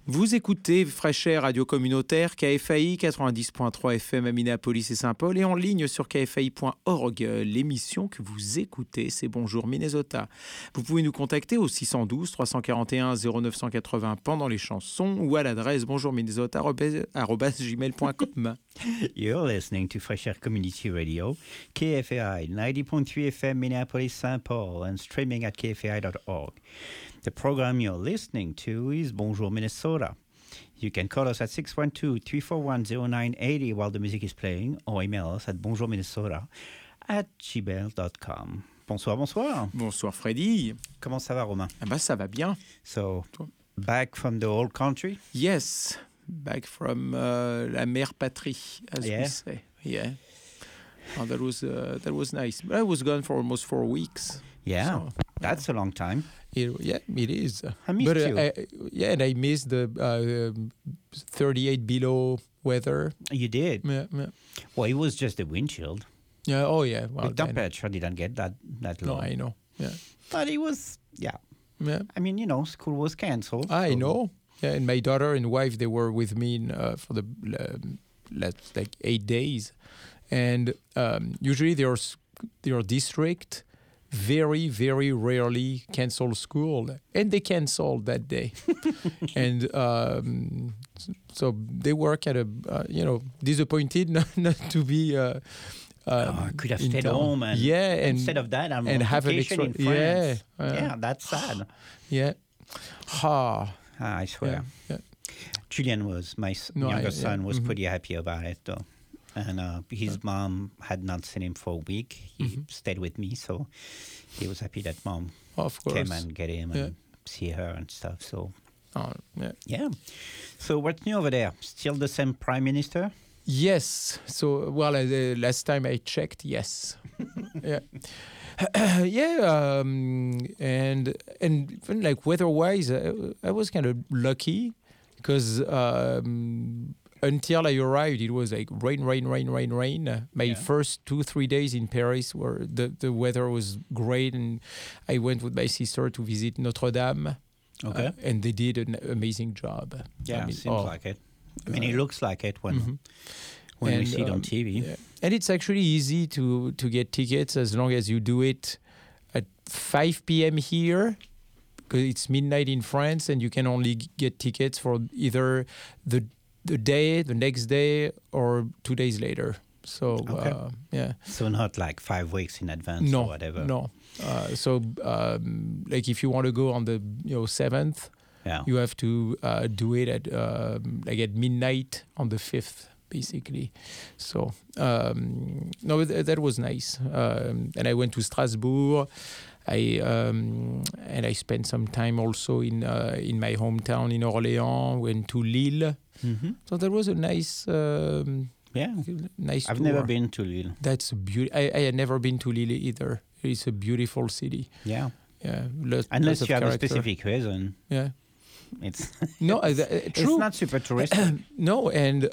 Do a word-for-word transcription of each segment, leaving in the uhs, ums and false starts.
Vous écoutez Fresh Air Radio Communautaire, K F A I quatre-vingt-dix point trois F M à Minneapolis et Saint-Paul et en ligne sur K F A I point org. L'émission que vous écoutez, c'est Bonjour Minnesota. Vous pouvez nous contacter au six un deux, trois quatre un, zéro neuf huit zéro pendant les chansons ou à l'adresse bonjourminnesota arobase gmail point com. You're listening to Fresh Air Community Radio, K F A I ninety point three F M Minneapolis, Saint Paul, and streaming at k f a i dot org. The program you're listening to is Bonjour Minnesota. You can call us at six one two, three four one, zero nine eight zero while the music is playing, or email us at bonjourminnesota at gmail dot com. Bonsoir, bonsoir. Bonsoir Freddy. Comment ça va, Romain? Ah bah ça va bien. So, back from the old country? Yes, back from uh, la mère patrie, as Yeah. we say. Yeah. Oh, that was uh, that was nice. But I was gone for almost four weeks. Yeah, So, that's a long time. It, yeah, it is. I missed but, uh, you. I, yeah, and I missed the uh, thirty-eight below weather. You did? Yeah, yeah. Well, it was just the wind chill. Yeah, oh yeah. Well, The temperature didn't get that, that no, low. I know. Yeah, But it was, yeah. yeah. I mean, you know, school was cancelled. I so- know. Yeah, and my daughter and wife, they were with me in, uh, for the um, last like eight days, and um, usually their s- their district very very rarely cancel school, and they canceled that day, and um, s- so they work at a uh, you know disappointed not, not to be. Uh, Oh, um, I could have in stayed town. home and yeah, and instead of that, I'm and on have an vacation extra- in France. yeah, uh, yeah, that's sad. yeah, ha, Ah, I swear. yeah, yeah. Julian was, my s- No, I- younger yeah, son, was mhm. pretty happy about it, though. And uh, his mom had not seen him for a week. He Mhm. stayed with me, so he was happy that mom Of course. came and get him Yeah. and see her and stuff. So, Oh, yeah. yeah. So what's new over there? Still the same prime minister? Yes. So, well, uh, the last time I checked, yes. yeah. yeah. Um, and and even like weather-wise, I, I was kind of lucky because um, until I arrived, it was like rain, rain, rain, rain, rain. Uh, My Yeah. first two, three days in Paris were the, the weather was great, and I went with my sister to visit Notre Dame. Okay. Uh, and they did an amazing job. Yeah, I mean, seems oh, like it. I mean, it uh, looks like it when mhm. when we And, see it on um, T V. Yeah. And it's actually easy to, to get tickets as long as you do it at five p.m. here, because it's midnight in France, and you can only g- get tickets for either the the day, the next day, or two days later. So, Okay. uh, yeah. So not like five weeks in advance No, or whatever. no. Uh, so, um, like if you want to go on the you know seventh, Yeah. you have to uh, do it at um, like at midnight on the fifth, basically. So um, no, th- that was nice. Um, and I went to Strasbourg. I um, and I spent some time also in uh, in my hometown in Orléans. Went to Lille. hmm So that was a nice um, Yeah. nice. I've tour. never been to Lille. That's a beauty. I, I had never been to Lille either. It's a beautiful city. Yeah. Yeah, lots, Unless lots of you have character. a specific reason. Yeah. It's No, uh, it's, th- uh, it's true. not super touristic. No, and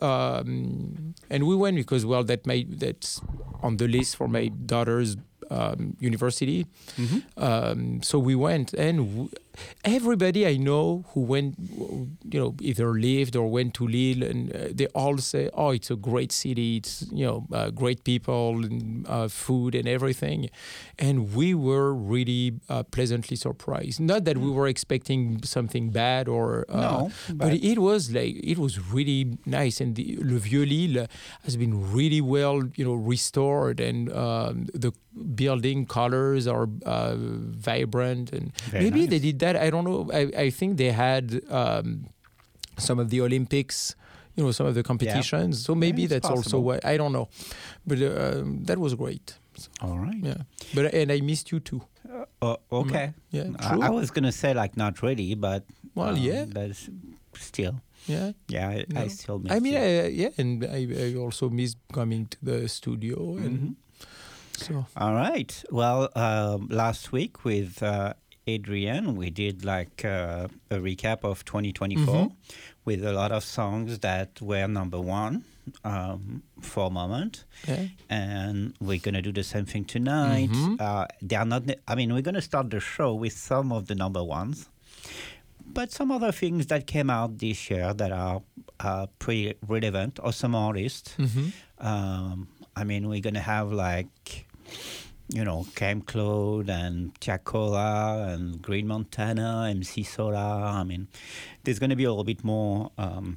um, and we went because well, that made that's on the list for my daughter's um, university. hmm Um, so we went, and w- everybody I know who went, you know, either lived or went to Lille, and uh, they all say, "Oh, it's a great city. It's you know, uh, great people, and, uh, food, and everything." And we were really uh, pleasantly surprised. Not that we were expecting something bad or uh, No, but, but- it was like it was really nice, and the Le Vieux Lille has been really well, you know, restored, and um, the building colors are uh, vibrant, and Very maybe nice. they did that. I don't know. I, I think they had um, some of the Olympics, you know, some of the competitions. So maybe it's that's also possible. why. I don't know, but uh, that was great. So, All right. yeah, but and I missed you too. Uh, okay. Yeah, I, true. I was going to say like not really, but Well, um, yeah. that's still. Yeah. Yeah, I, I No. still miss I mean, you. uh, yeah, and I, I also miss coming to the studio, and Mhm. so All right. Well, um, last week with uh, Adrian, we did like uh, a recap of twenty twenty-four Mhm. with a lot of songs that were number one um, for a moment. yeah. And we're going to do the same thing tonight. Mhm. Uh, they are not, ne- I mean, we're going to start the show with some of the number ones. but some other things that came out this year that are uh, pretty relevant, or some artists. Mm-hmm. Um, I mean, we're going to have like, you know, Cam Claude and Tiakola and Green Montana, M C Solar. I mean, there's going to be a little bit more um,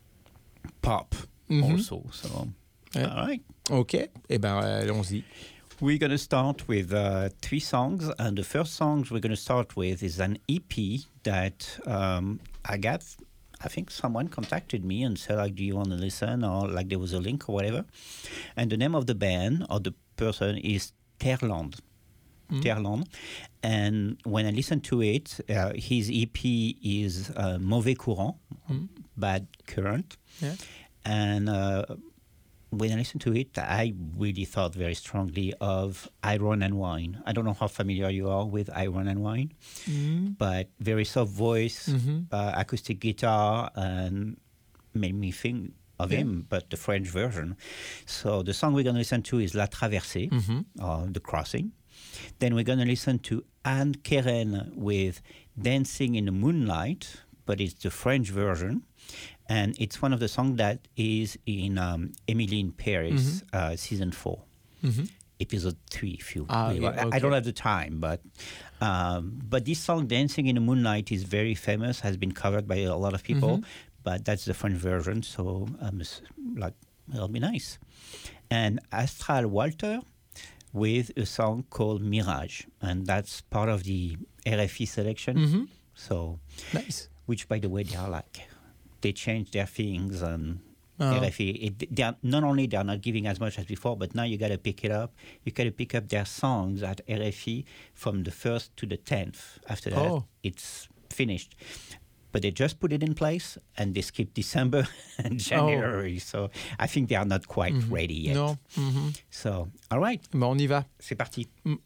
pop Mm-hmm. also. So, Yeah. all right. Ok, eh ben allons-y. We're going to start with uh, three songs, and the first song we're going to start with is an E P that um, I got. I think someone contacted me and said, like, do you want to listen, or like there was a link or whatever. And the name of the band or the person is Terland. Mm. Terland. And when I listened to it, uh, his E P is uh, Mauvais Courant, Mm. Bad Current. Yeah. And uh, when I listened to it, I really thought very strongly of Iron and Wine. I don't know how familiar you are with Iron and Wine, Mm. but very soft voice, Mhm. uh, acoustic guitar, and made me think of Yeah. him, but the French version. So the song we're going to listen to is La Traversée, Mhm. or The Crossing. Then we're going to listen to Anne Keren with Dancing in the Moonlight, but it's the French version. And it's one of the songs that is in um, Emily in Paris, uh, season four, Mhm. episode three. If you, Ah, believe. yeah, I, I okay. don't have the time, but um, but this song, "Dancing in the Moonlight," is very famous. Has been covered by a lot of people, Mhm. but that's the French version. So um, s- like it'll be nice. And Astral Walter with a song called Mirage, and that's part of the R F I selection. Mhm. So, Nice. which by the way, they are like they changed their things, and Oh. R F I. It, they are, not only they are not giving as much as before, but now you got to pick it up. You got to pick up their songs at R F I from the first to the tenth. After that, Oh. it's finished. But they just put it in place, and they skip December and January. So I think they are not quite Mhm. ready yet. Non. Mhm. So, all right, Ben, on y va. c'est parti. Mm.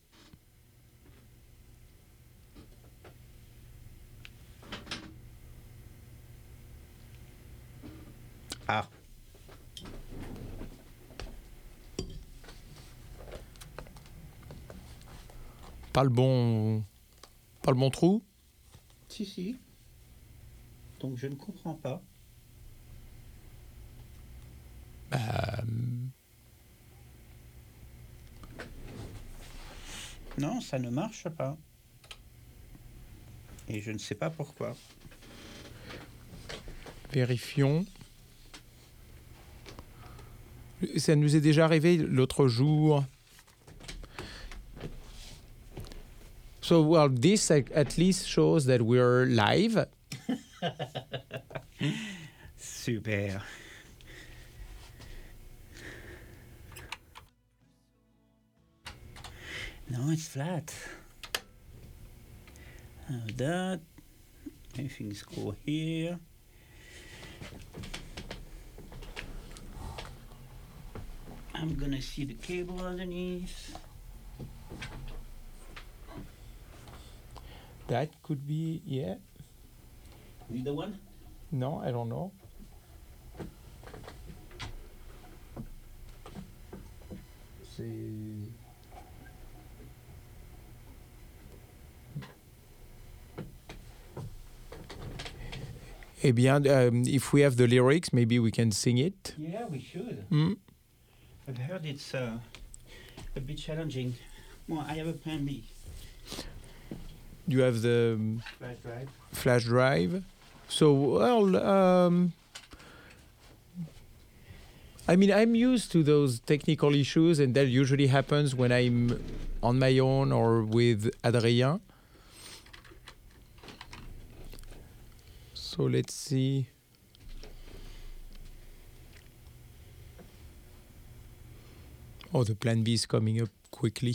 Ah. Pas le bon, pas le bon trou. Si, si. Donc je ne comprends pas. Bah, Non, ça ne marche pas. Et je ne sais pas pourquoi. vérifions. Ça nous est déjà arrivé l'autre jour. So, well, this at at least shows that we're live. Super. No, it's flat. Uh, that. Everything's cool here. I'm gonna see the cable underneath. That could be, yeah. Is the one? No, I don't know. C'est... Eh bien, um, if we have the lyrics, maybe we can sing it. Yeah, we should. Mm. I've heard it's uh, a bit challenging. Well, I have a plan B. You have the um, Flash drive. flash drive. So, well, um, I mean, I'm used to those technical issues, and that usually happens when I'm on my own or with Adrien. So let's see. Oh, the plan B is coming up quickly.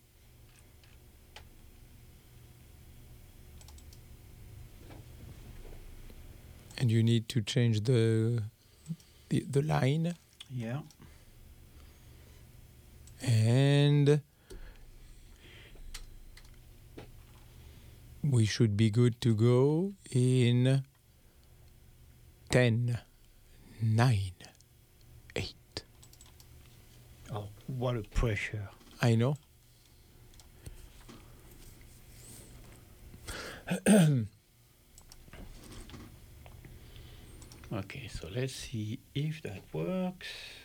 And you need to change the the, the line. Yeah. And we should be good to go in ten, nine, eight. Oh, what a pressure. I know. Okay, so let's see if that works.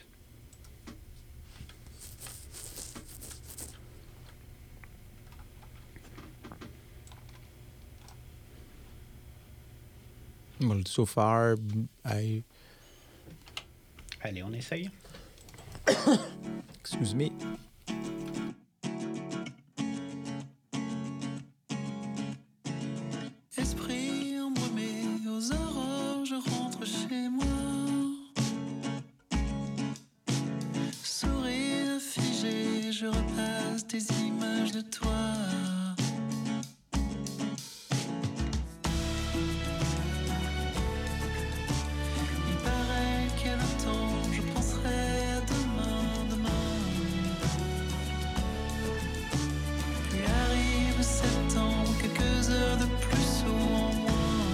Well, so far, I... Allez, on essaye. Excuse me. Esprit embrumé aux aurores, je rentre chez moi. Sourire figé, je repasse des images de toi. Il paraît qu'à l'instant, je penserai à demain, demain. Puis arrive septembre, quelques heures de plus ou en moins.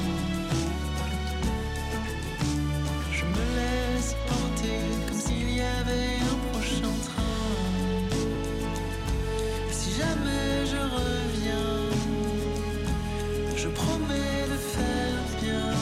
Je me laisse porter comme s'il y avait un prochain train. Et si jamais je reviens, je promets de faire bien.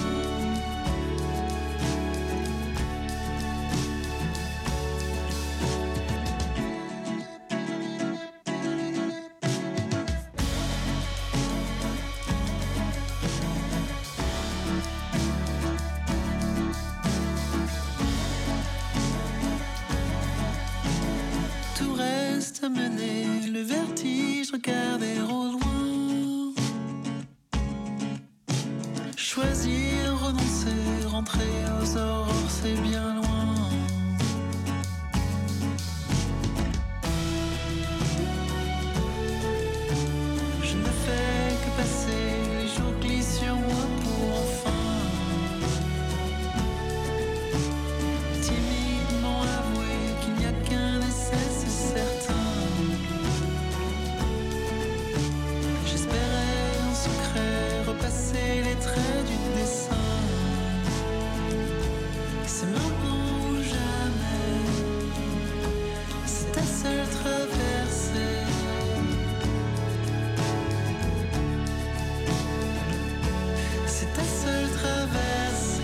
Tout reste à mener, le vertige, regarder au loin. Choisir, renoncer, rentrer aux aurores, c'est bien loin. Je ne fais que passer, les jours glissent sur moi pour enfin timidement avouer qu'il n'y a qu'un essai, c'est certain. J'espérais en secret repasser les traits du dessin. C'est maintenant ou jamais, c'est ta seule traversée. C'est ta seule traversée.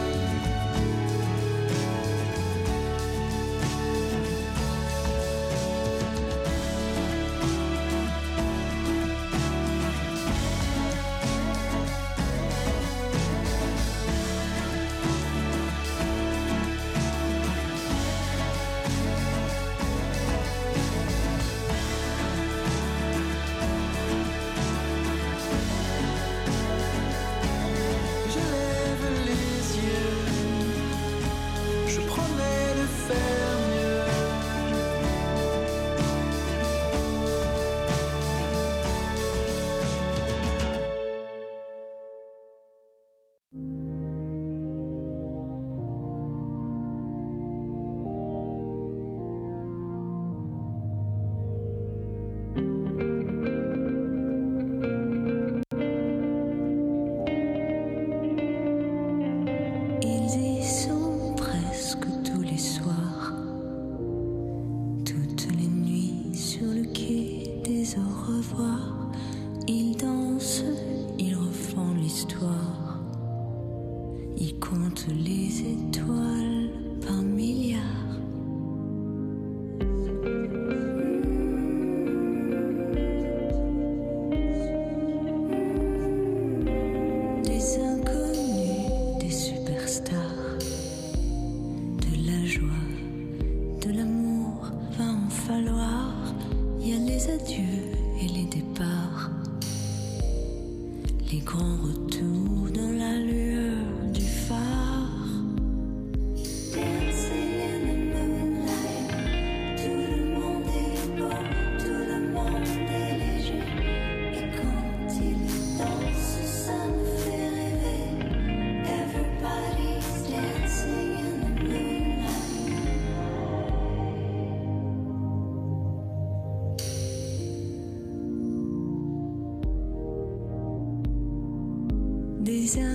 Je lève les yeux, je promets de faire mieux. Ils y sont presque tous les soirs, toutes les nuits sur le quai des au revoir. Ils dansent, ils refont l'histoire, ils comptent les étoiles par milliards. Des inconnus, des superstars, de la joie, de l'amour, va en falloir. Il y a les adieux et les départs, les grands retours dans la lueur du phare. Dancing in the moonlight, tout le monde est beau, tout le monde est léger. Et quand il danse, ça me fait rêver. Everybody's dancing in the moonlight. Des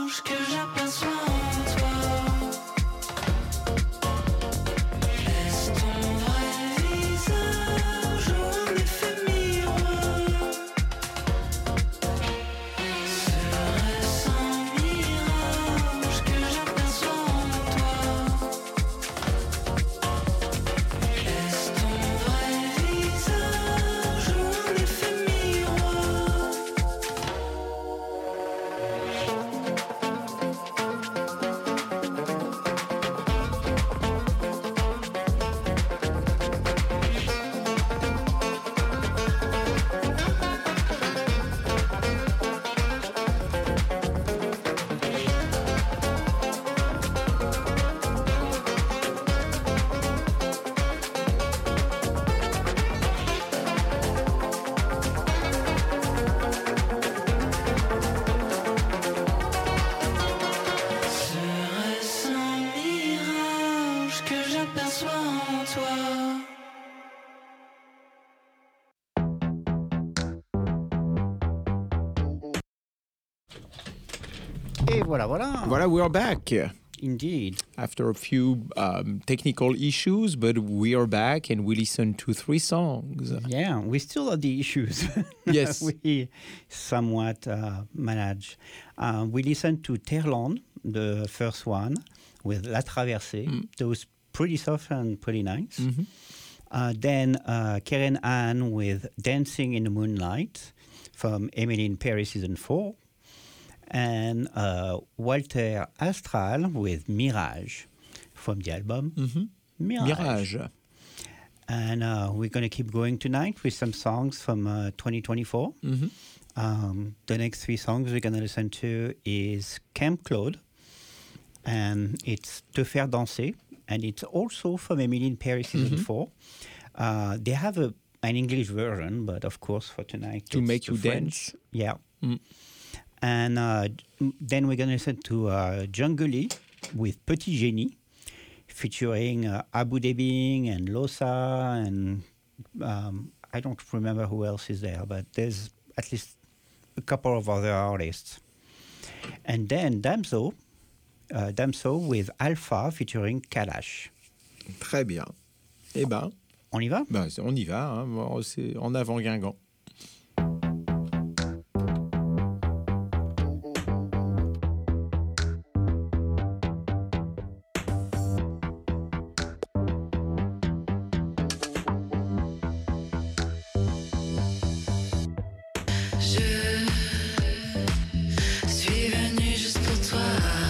mirage que j'aperçois en toi. Est-ce ton vrai visage ou un effet miroir? Serait-ce un mirage que j'aperçois en toi? Est-ce ton vrai visage ou un effet miroir? Serait-ce un mirage que j'aperçois en toi? Et voilà, voilà. Voilà, we are back Indeed. after a few um, technical issues, but we are back and we listened to three songs. Yeah, we still have the issues. Yes. we somewhat uh, manage. Uh, we listened to Terland, the first one, with La Traversée. That was pretty soft and pretty nice. Mhm. Uh, then uh, Karen Ann with Dancing in the Moonlight from Emily in Paris season four. And uh, Walter Astral with Mirage from the album Mhm. Mirage. Mirage. And uh, we're going to keep going tonight with some songs from uh, twenty twenty-four. Mhm. Um, the next three songs we're going to listen to is Camp Claude, and it's Te Faire Danser, and it's also from Emily in Paris season four. Uh, they have a, an English version, but of course for tonight To it's make the you French. dance. Yeah. Mm. And uh, then we're going to listen to uh, Jungly with Petit Génie, featuring uh, Abu Dhabi and Losa, and um, I don't remember who else is there, but there's at least a couple of other artists. And then Damso, uh, Damso with Alpha featuring Kalash. Très bien. Eh ben, On y va? ben, on y va. Hein. Bon, c'est en avant Guingamp. Je suis venue juste pour toi.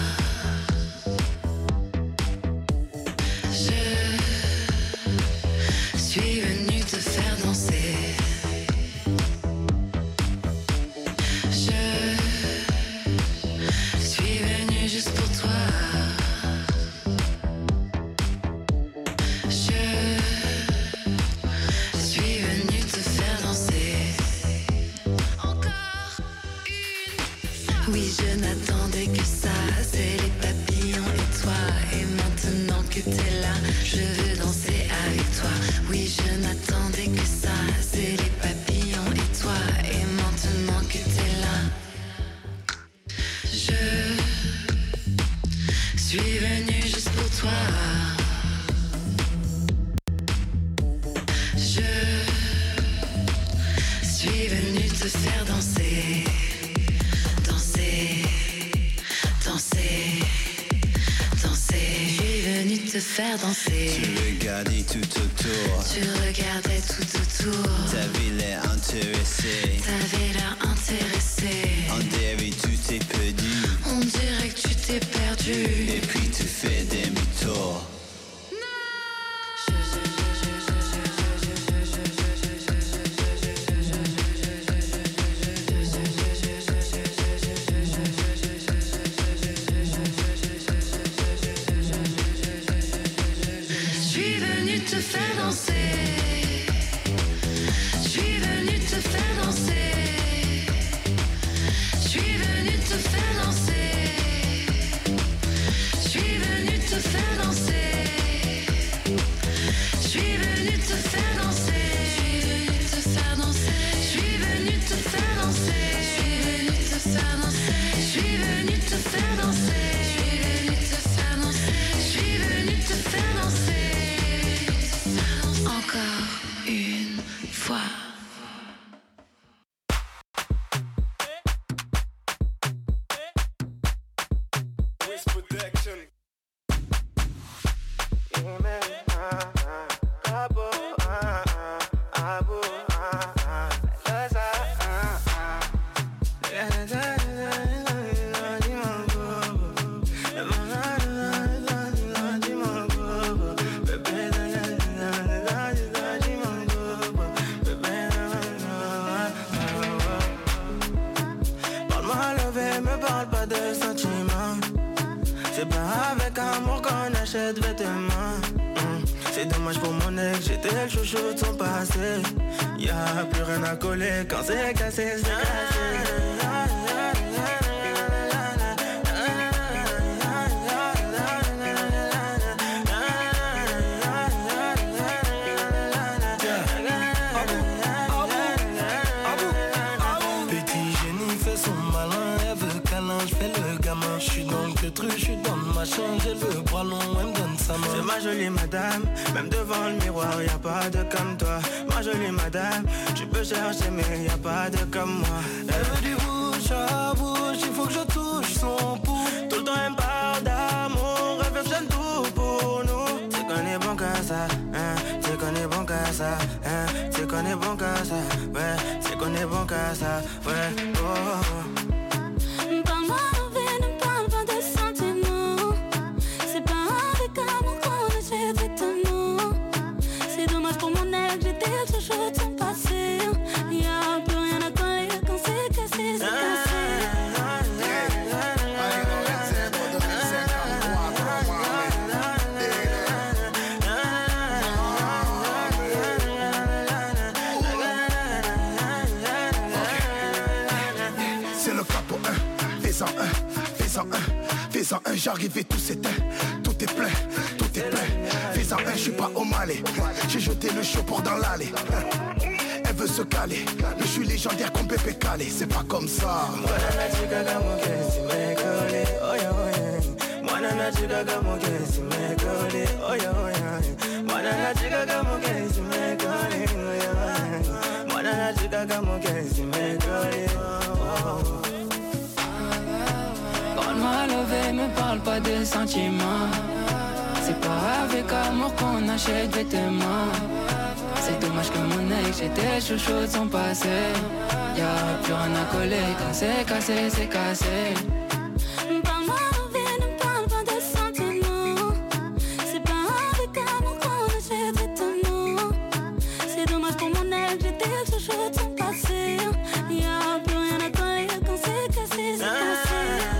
Je suis venue te faire danser. Je suis venue juste pour toi. Je suis venue te faire danser. Encore une. Oui, je n'attendais que ça. C'est les papillons et toi. Et maintenant que t'es là, je veux danser avec toi. Oui, je n'attendais que ça. C'est les papillons et toi. Et maintenant que t'es là, je suis venue juste pour toi. Je suis venue te faire danser. Danser, danser, danser. Je suis venue te faire danser. Tu regardais tout autour, Tu regardais tout autour. t'avais l'air intéressé. T'avais l'air intéressé. On dirait tu t'es perdu, On dirait que tu t'es perdu. et puis tu fais demi-tour. Je suis venue te faire danser. Je suis venue te faire danser. Je suis venue te faire danser. Je suis venue te faire Wiz Protection. C'est pas avec amour qu'on achète vêtements. mmh. C'est dommage pour mon ex, j'étais le chouchou de son passé. Y'a plus rien à coller quand c'est cassé, c'est cassé. J'ai le bras long, elle me donne sa main. C'est ma jolie madame, même devant le miroir, y'a pas de comme toi. Ma jolie madame, tu peux chercher mais y'a pas de comme moi. Elle veut du bouche à bouche, il faut que je touche son pouls. Tout le temps elle me parle d'amour, elle veut que j'aime tout pour nous. C'est qu'on est bon qu'à ça, hein, c'est qu'on est bon qu'à ça, hein, c'est qu'on est bon qu'à ça, ouais, c'est qu'on est bon qu'à ça, ouais, oh. Fais-en un, j'arrive et tout s'éteint. Tout est plein, tout est plein. Fais-en un, je suis pas au Malais. J'ai jeté le chopper dans l'allée. Elle veut se caler, mais je suis légendaire comme Pépé Calé. C'est pas comme ça. Parle-moi levé, me parle pas de sentiments. C'est pas avec amour qu'on achète vêtements. C'est dommage que mon ex, j'étais chouchou de son passé. Y'a plus rien à coller, quand c'est cassé, c'est cassé. Parle-moi levé, ne parle pas de sentiments. C'est pas avec amour qu'on achète vêtements. C'est dommage pour mon ex, j'étais chouchou de son passé. Y'a plus rien à coller, quand c'est cassé, c'est cassé.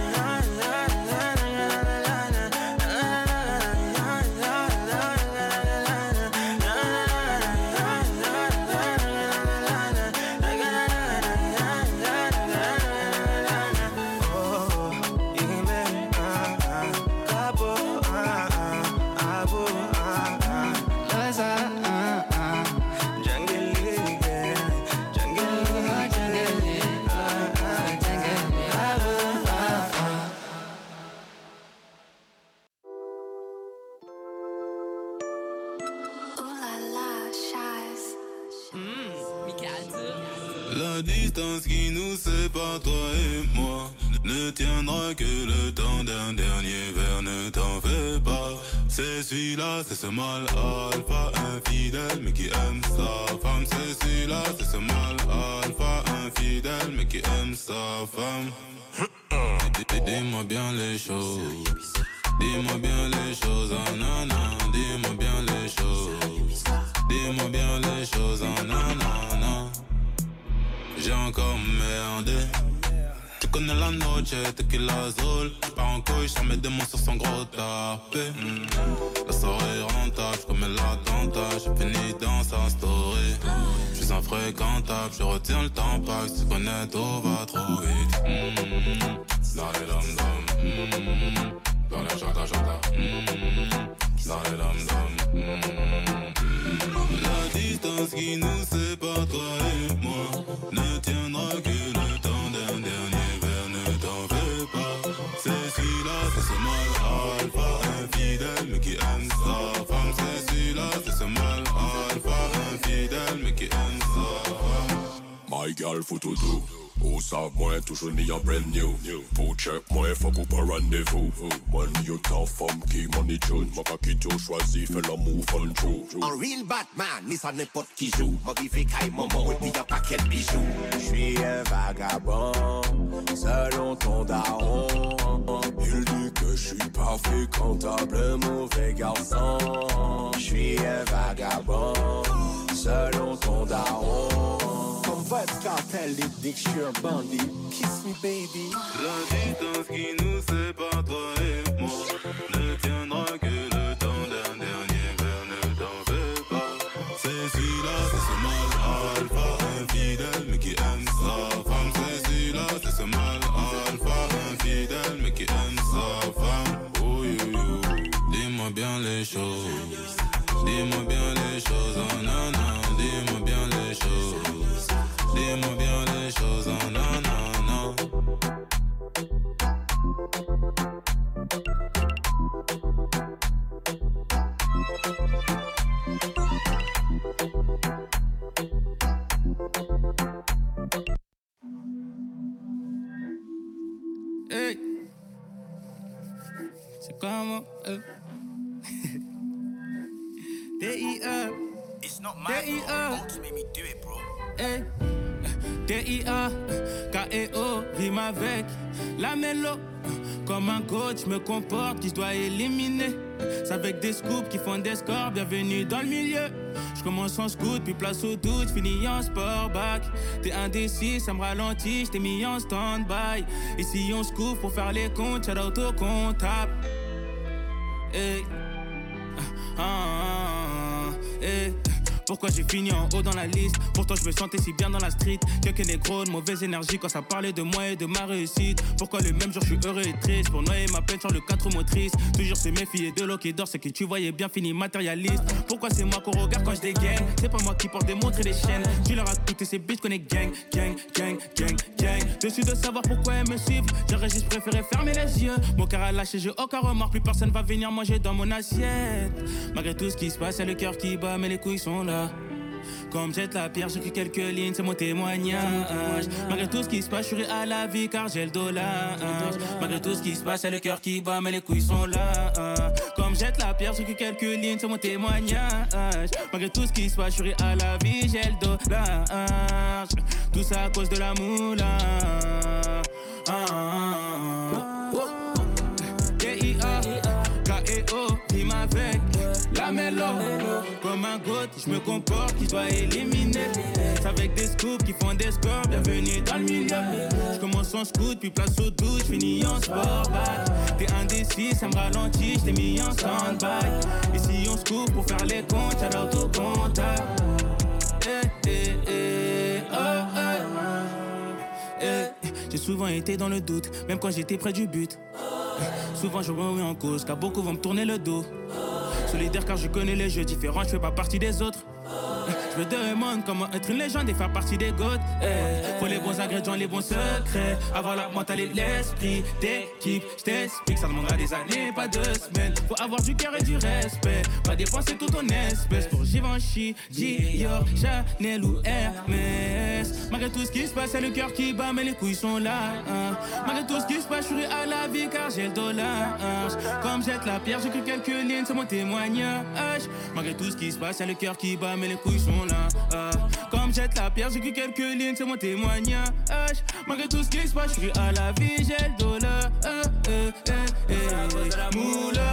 La distance qui nous sépare, toi et moi, ne tiendra que le temps d'un dernier verre, ne t'en fais pas. C'est celui-là, c'est ce mal alpha, infidèle mais qui aime sa femme. C'est celui-là, c'est ce mal alpha, infidèle mais qui aime sa femme. Dis-moi bien les choses, dis-moi bien les choses, oh nanana. Dis-moi bien les choses, dis-moi bien les choses, oh nanana. J'ai encore merdé. Tu connais la noche, tequila azul. J'pars en couille, j'en mets des mots sur son gros tapé. mm. La soirée est rentable, j'commets l'attentat. J'ai fini dans sa story. J'suis infréquentable, je retiens le temps pas. Si tu connais tout va trop vite. mm. Dans les dom dom, mm. Dans les chata chata, mm. Dans les dom dom, mm. La distance qui nous sépare, toi et moi, ne tiendra que le temps d'un dernier verre, ne t'en fais pas. C'est celui-là, c'est ce mal alpha, infidèle mais qui aime sa femme. C'est celui-là, c'est ce mal alpha, infidèle mais qui aime sa femme. My girl, foutoudou. Ou savent moi toujours ni en brand new. Pour check moi fuck ou pas rendez-vous. Money you tough funky money tune. Moi pas qui tout choisi fait l'amour fun true. Un real Batman, ni ça n'importe qui joue. Moi qui fait caille maman et puis y'a pas quel bijou. J'suis un vagabond, selon ton daron. Il dit que j'suis parfait, comptable, mauvais garçon. J'suis un vagabond, selon ton daron. Comme votre cartel, il dit que j'suis un bandit. Kiss me baby. La distance qui nous sépare, toi et moi, ne tiendra que le temps d'un dernier verre, ne t'en fais pas. C'est celui-là, c'est ce mal alpha, infidèle mais qui aime sa femme. C'est celui-là, c'est ce mal alpha, infidèle mais qui aime sa femme. Oh yo yo, dis-moi bien les choses, dis-moi bien les choses, oh non non, dis-moi bien les choses, dis-moi bien les choses, oh non non non. Hey, c'est comment euh. D I E It's not my D I fault, E folks made me do it, bro. Hey, D I A K E O rime avec la mélo. Comme un coach me comporte qui je dois éliminer. C'est avec des scoops qui font des scores. Bienvenue dans le milieu. Je commence en scoot, puis place au doute, finis en sportback. T'es indécis, ça me ralentit, j't'ai mis en stand-by. Ici on se couvre pour faire les comptes, shout out au comptable. Hey. Ah, ah, ah, hey. Pourquoi j'ai fini en haut dans la liste? Pourtant je me sentais si bien dans la street. Quelques négros de mauvaise énergie quand ça parlait de moi et de ma réussite. Pourquoi le même jour je suis heureux et triste? Pour noyer ma peine sur le quatre motrices. Toujours se méfier de l'eau qui dort, c'est que tu voyais bien fini matérialiste. Pourquoi c'est moi qu'on regarde quand je dégaine? C'est pas moi qui porte des montres et des chaînes. Tu leur as coûté ces bitches qu'on est gang, gang, gang, gang, gang. Dessus de savoir pourquoi elles me suivent, j'aurais juste préféré fermer les yeux. Mon cœur a lâché, j'ai aucun remords, plus personne va venir manger dans mon assiette. Malgré tout ce qui se passe, y'a le cœur qui bat, mais les couilles sont là. Comme jette la pierre, j'écris quelques lignes, c'est mon témoignage. Malgré tout ce qui se passe, je suis à la vie car j'ai le dollar. Malgré tout ce qui se passe, c'est le cœur qui bat, mais les couilles sont là. Comme jette la pierre, j'écris quelques lignes, c'est mon témoignage. Malgré tout ce qui se passe, je suis à la vie, j'ai le dollar. Tout ça à cause de la moula. D I A K E O rime avec la mélo. Comme un goat, je me comporte, qui doit éliminer. C'est avec des scoops qui font des scores, bienvenue dans le milieu. Je commence en scoot, puis place au doute, j'finis en sportback. T'es indécis, ça me ralentit, j't'ai mis en stand-by. Ici on se couvre pour faire les comptes, shout out au comptable. Eh, eh, eh, oh, oh. Eh, j'ai souvent été dans le doute, même quand j'étais près du but. Souvent je remets en cause, car beaucoup vont me tourner le dos. Solidaire car je connais les jeux différents, je fais pas partie des autres. Je me demande comment être une légende et faire partie des goats. Eh, faut les bons ingrédients, les bons secrets. Avoir la mentale et l'esprit d'équipe. Je t'explique, ça demandera des années, pas deux semaines. Faut avoir du cœur et du respect. Pas dépenser tout ton espèce pour Givenchy, Dior, Chanel ou Hermès. Malgré tout ce qui se passe, c'est le cœur qui bat, mais les couilles sont là. Hein. Malgré tout ce qui se passe, je suis à la vie car j'ai le dollar. Hein. Comme jette la pierre, j'écris quelques lignes, c'est mon témoignage. Malgré tout ce qui se passe, c'est le cœur qui bat, mais les couilles sont là. Uh, comme jette la pierre, j'écris quelques lignes, c'est mon témoignage. Malgré tout ce qui se passe, je suis à la vie, j'ai le dollar. Uh, uh, uh, uh, Moula.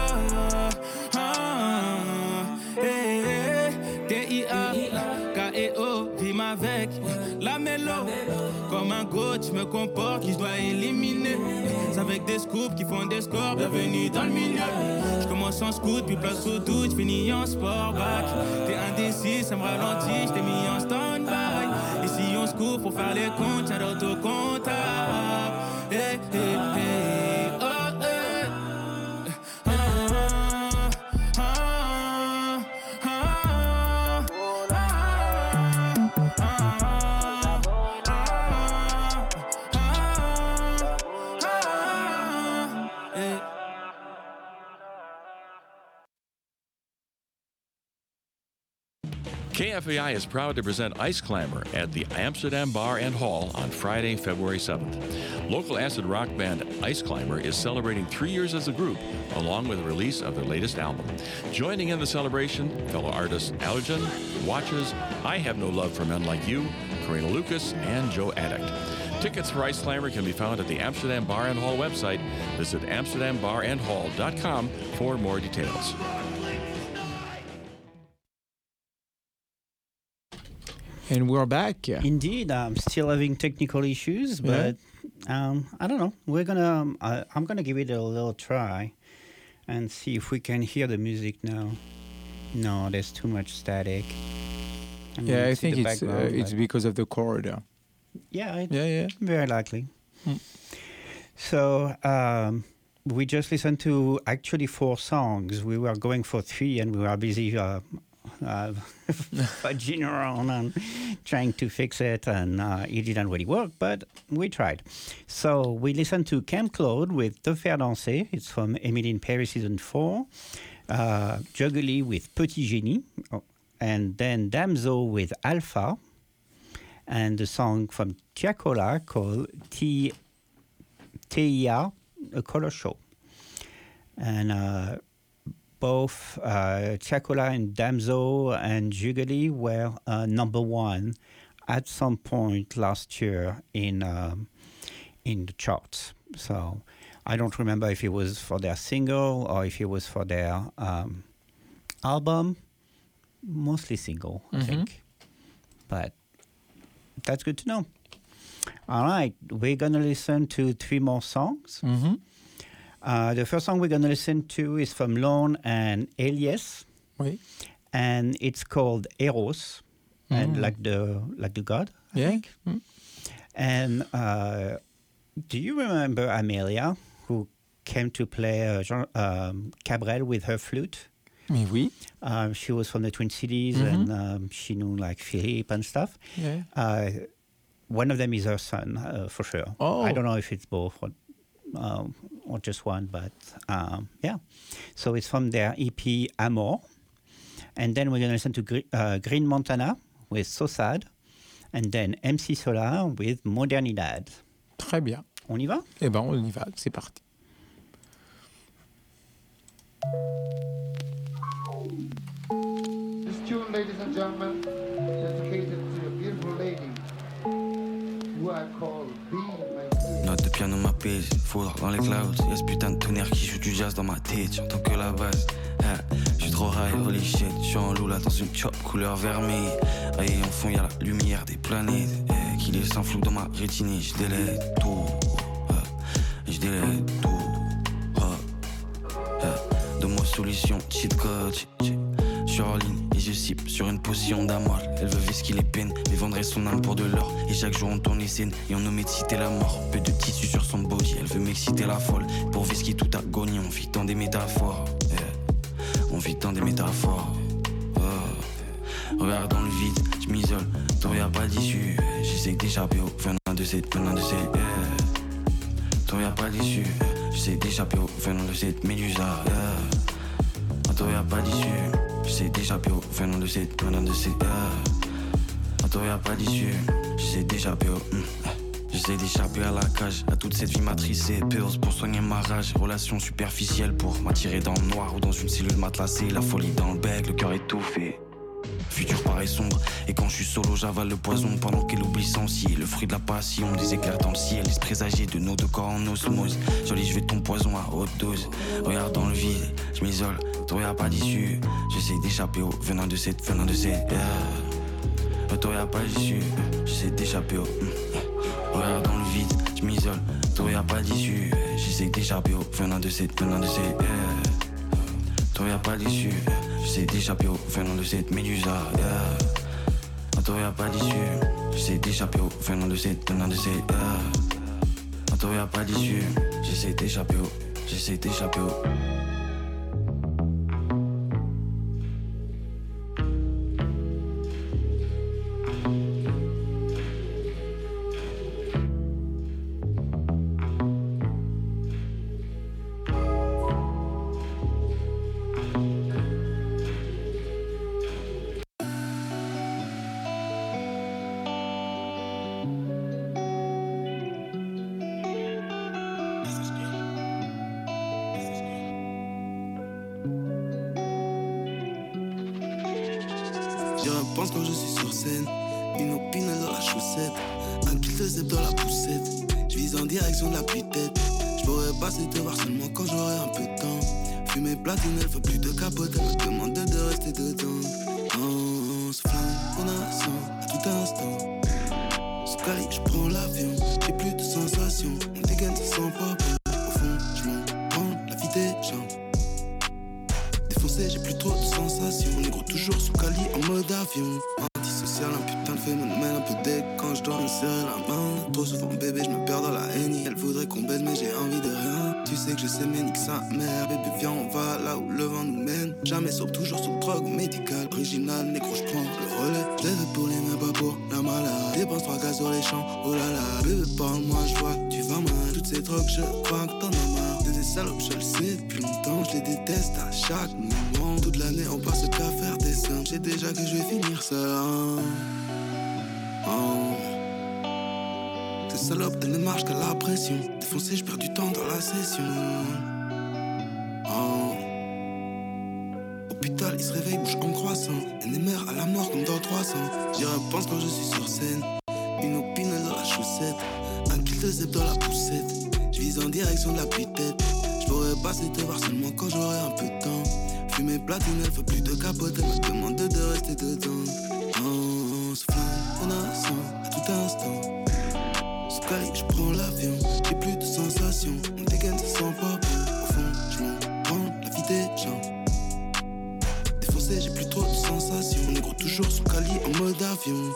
D I A K E O rime avec la mélo. Comme un goat, je me comporte, qui je dois éliminer. C'est avec des scoops qui font des scores, bienvenue dans le milieu. Je commence en scoot, puis place au doute, j'finis en sportback. T'es indécis, ça me ralentit, j't'ai mis en stand-by. Ici on se couvre pour faire les comptes, shout out au comptable. Hey, hey, hey, oh, hey. Ah, ah, ah, ah, ah, hey. K F A I is proud to present Ice Climber at the Amsterdam Bar and Hall on Friday, February seventh. Local acid rock band Ice Climber is celebrating three years as a group, along with the release of their latest album. Joining in the celebration, fellow artists Allergen, Watches, I Have No Love for Men Like You, Karina Lucas, and Joe Addict. Tickets for Ice Climber can be found at the Amsterdam Bar and Hall website. Visit amsterdam bar and hall dot com for more details. And we're back. Indeed, I'm still having technical issues, but yeah. um, I don't know. We're gonna. Um, I, I'm gonna give it a little try, and see if we can hear the music now. No, there's too much static. I'm yeah, I think it's uh, it's because of the corridor. Yeah, it, yeah, yeah, very likely. Hmm. So um, we just listened to actually four songs. We were going for three, and we were busy. Uh, Uh, fudging around and trying to fix it, and uh, it didn't really work, but we tried. So we listened to Camp Claude with Te Faire Danser. It's from Emily in Paris season four. Uh, Juggly with Petit Génie. Oh, and then Damso with Alpha. And the song from Tiakola called T I A, A Color Show. And uh, both uh, Tiakola and Damso and Juggly were uh, number one at some point last year in um, in the charts. So I don't remember if it was for their single or if it was for their um, album. Mostly single, I mm-hmm. think. But that's good to know. All right, we're going to listen to three more songs. Mm-hmm. Uh, the first song we're going to listen to is from Lorne and Elias, oui. and it's called Eros, mm. and like the like the god, I yeah. think. Mm. And uh, do you remember Amelia, who came to play uh, Jean, um, Cabrel with her flute? Mais oui. Uh, she was from the Twin Cities, mm-hmm. and um, she knew like Philippe and stuff. Yeah. Uh, one of them is her son, uh, for sure. Oh. I don't know if it's both or, um, or just one, but um, yeah. So it's from their E P Amor. And then we're going to listen to Gre- uh, Green Montana with So Sad. And then M C Solar with Modernidad. Très bien. On y va? Eh ben, on y va. C'est parti. This tune, ladies and gentlemen, is dedicated to a beautiful lady who I call Be My Sister. Note de piano m'apaise, foudre dans les clouds. Y'a ce putain de tonnerre qui joue du jazz dans ma tête. J'entends que la basse. J'suis trop high, holy shit. J'suis en loula dans une chop couleur vermeille. Et en fond y'a la lumière des planètes eh, qui laisse un flou dans ma rétine. J'délègue tout, eh, j'délègue tout. Eh, de moi solution, cheat code. J'suis en ligne et je cible sur une potion d'amour. Elle veut visquer les peines, mais vendrait son âme pour de l'or. Et chaque jour on tourne les scènes et on omet de citer la mort. Peu de tissu sur son body, elle veut m'exciter la folle. Pour visquer toute agonie, on vit dans des métaphores. Yeah. On vit dans des métaphores. Oh. Regarde dans le vide, j'm'isole, toi y'a pas d'issue. J'essaie d'échapper au venant de cette, venant de cette. Yeah. Toi y'a pas d'issue. J'essaie d'échapper au venant de cette médusa. Yeah. Toi y'a pas d'issue. J'essaie d'échapper au venant de cette, venant de cette. Yeah. Toi y'a pas d'issue. J'essaie d'échapper au. Mm. J'essaie d'échapper à la cage, à toute cette vie matricée. Peurs pour soigner ma rage, relations superficielles pour m'attirer dans le noir ou dans une cellule matelassée. La folie dans le bec, le cœur étouffé. Futur paraît sombre, et quand je suis solo, j'avale le poison pendant qu'elle oublie son ciel. Le fruit de la passion, des éclairs dans le ciel, les présagers de nos deux corps en osmose. Joli, je vais ton poison à haute dose. Regarde dans le vide, je m'isole, toi y'a pas d'issue. J'essaie d'échapper au venant de cette, venant de cette. Yeah. Toi y'a pas d'issue, j'essaie d'échapper au. Regarde dans le vide, je m'isole, toi y'a pas d'issue. J'essaie d'échapper au venant de cette, venant de cette. Yeah. Toi y'a pas d'issue. J'essaie d'échapper au venant de cette médusa. Yeah. Toi y'a pas d'issue. J'essaie d'échapper au venant de cette, venant de cette. Yeah. Toi y'a pas d'issue. J'essaie d'échapper au, j'essaie d'échapper au. J'y repense quand je suis sur scène. Une opinel dans la chaussette, un kill de zep dans la poussette. Je vise en direction de la tête. Je pourrais passer te voir seulement quand j'aurai un peu de temps. Fumer platine, elle veut plus de capote, elle me demande de rester dedans. On se flingue, on a sang à tout instant. Sous Cali, je prends l'avion, j'ai plus de sensations. Mon dégaine se sent pas bon. Au fond, je m'en prends la vie des gens. Défoncé, j'ai plus trop de sensations. On est gros toujours sous Cali en mode avion. Antisocial, un putain de phénomène, un peu deck quand je dois me serrer la main. Trop souvent bébé, je me perds dans la haine. Elle voudrait qu'on baise mais j'ai envie de rien. Tu sais que je sais mais nique sa mère. Bébé viens on va là où le vent nous mène. Jamais sauf toujours sous drogue médicale. Original, négro je prends le relais. Je l'ai fait pour les mains pas pour la malade. Dépense trois gaz sur les champs, oh là là. Bébé parle-moi, je vois que tu vas mal. Toutes ces drogues je crois que t'en as marre. Des salopes je le sais depuis longtemps. Je les déteste à chaque moment. Toute l'année on passe qu'à faire des sommes. J'ai déjà que je vais finir seul hein. Oh. Ces salopes elles ne marchent qu'à la pression. Défoncé je perds du temps dans la session. Oh. Hôpital il se réveille bouche en croissant. N M R à la mort comme dans trois cents. J'y repense quand je suis sur scène. Une opinel dans la chaussette, un kill de zep dans la poussette. Je vise en direction de la tête. Je pourrais passer te voir seulement quand j'aurai un peu de temps. Fumer platine, elle veut plus de capote, elle me demande de rester dedans. On se flingue, on a sang à tout instant. Sous Cali, je prends l'avion, j'ai plus de sensations. Mon dégaine se sent pas bon. Au fond, je m'en prends la vie des gens. Défoncé, j'ai plus trop de sensations. On est gros toujours sous Cali en mode avion.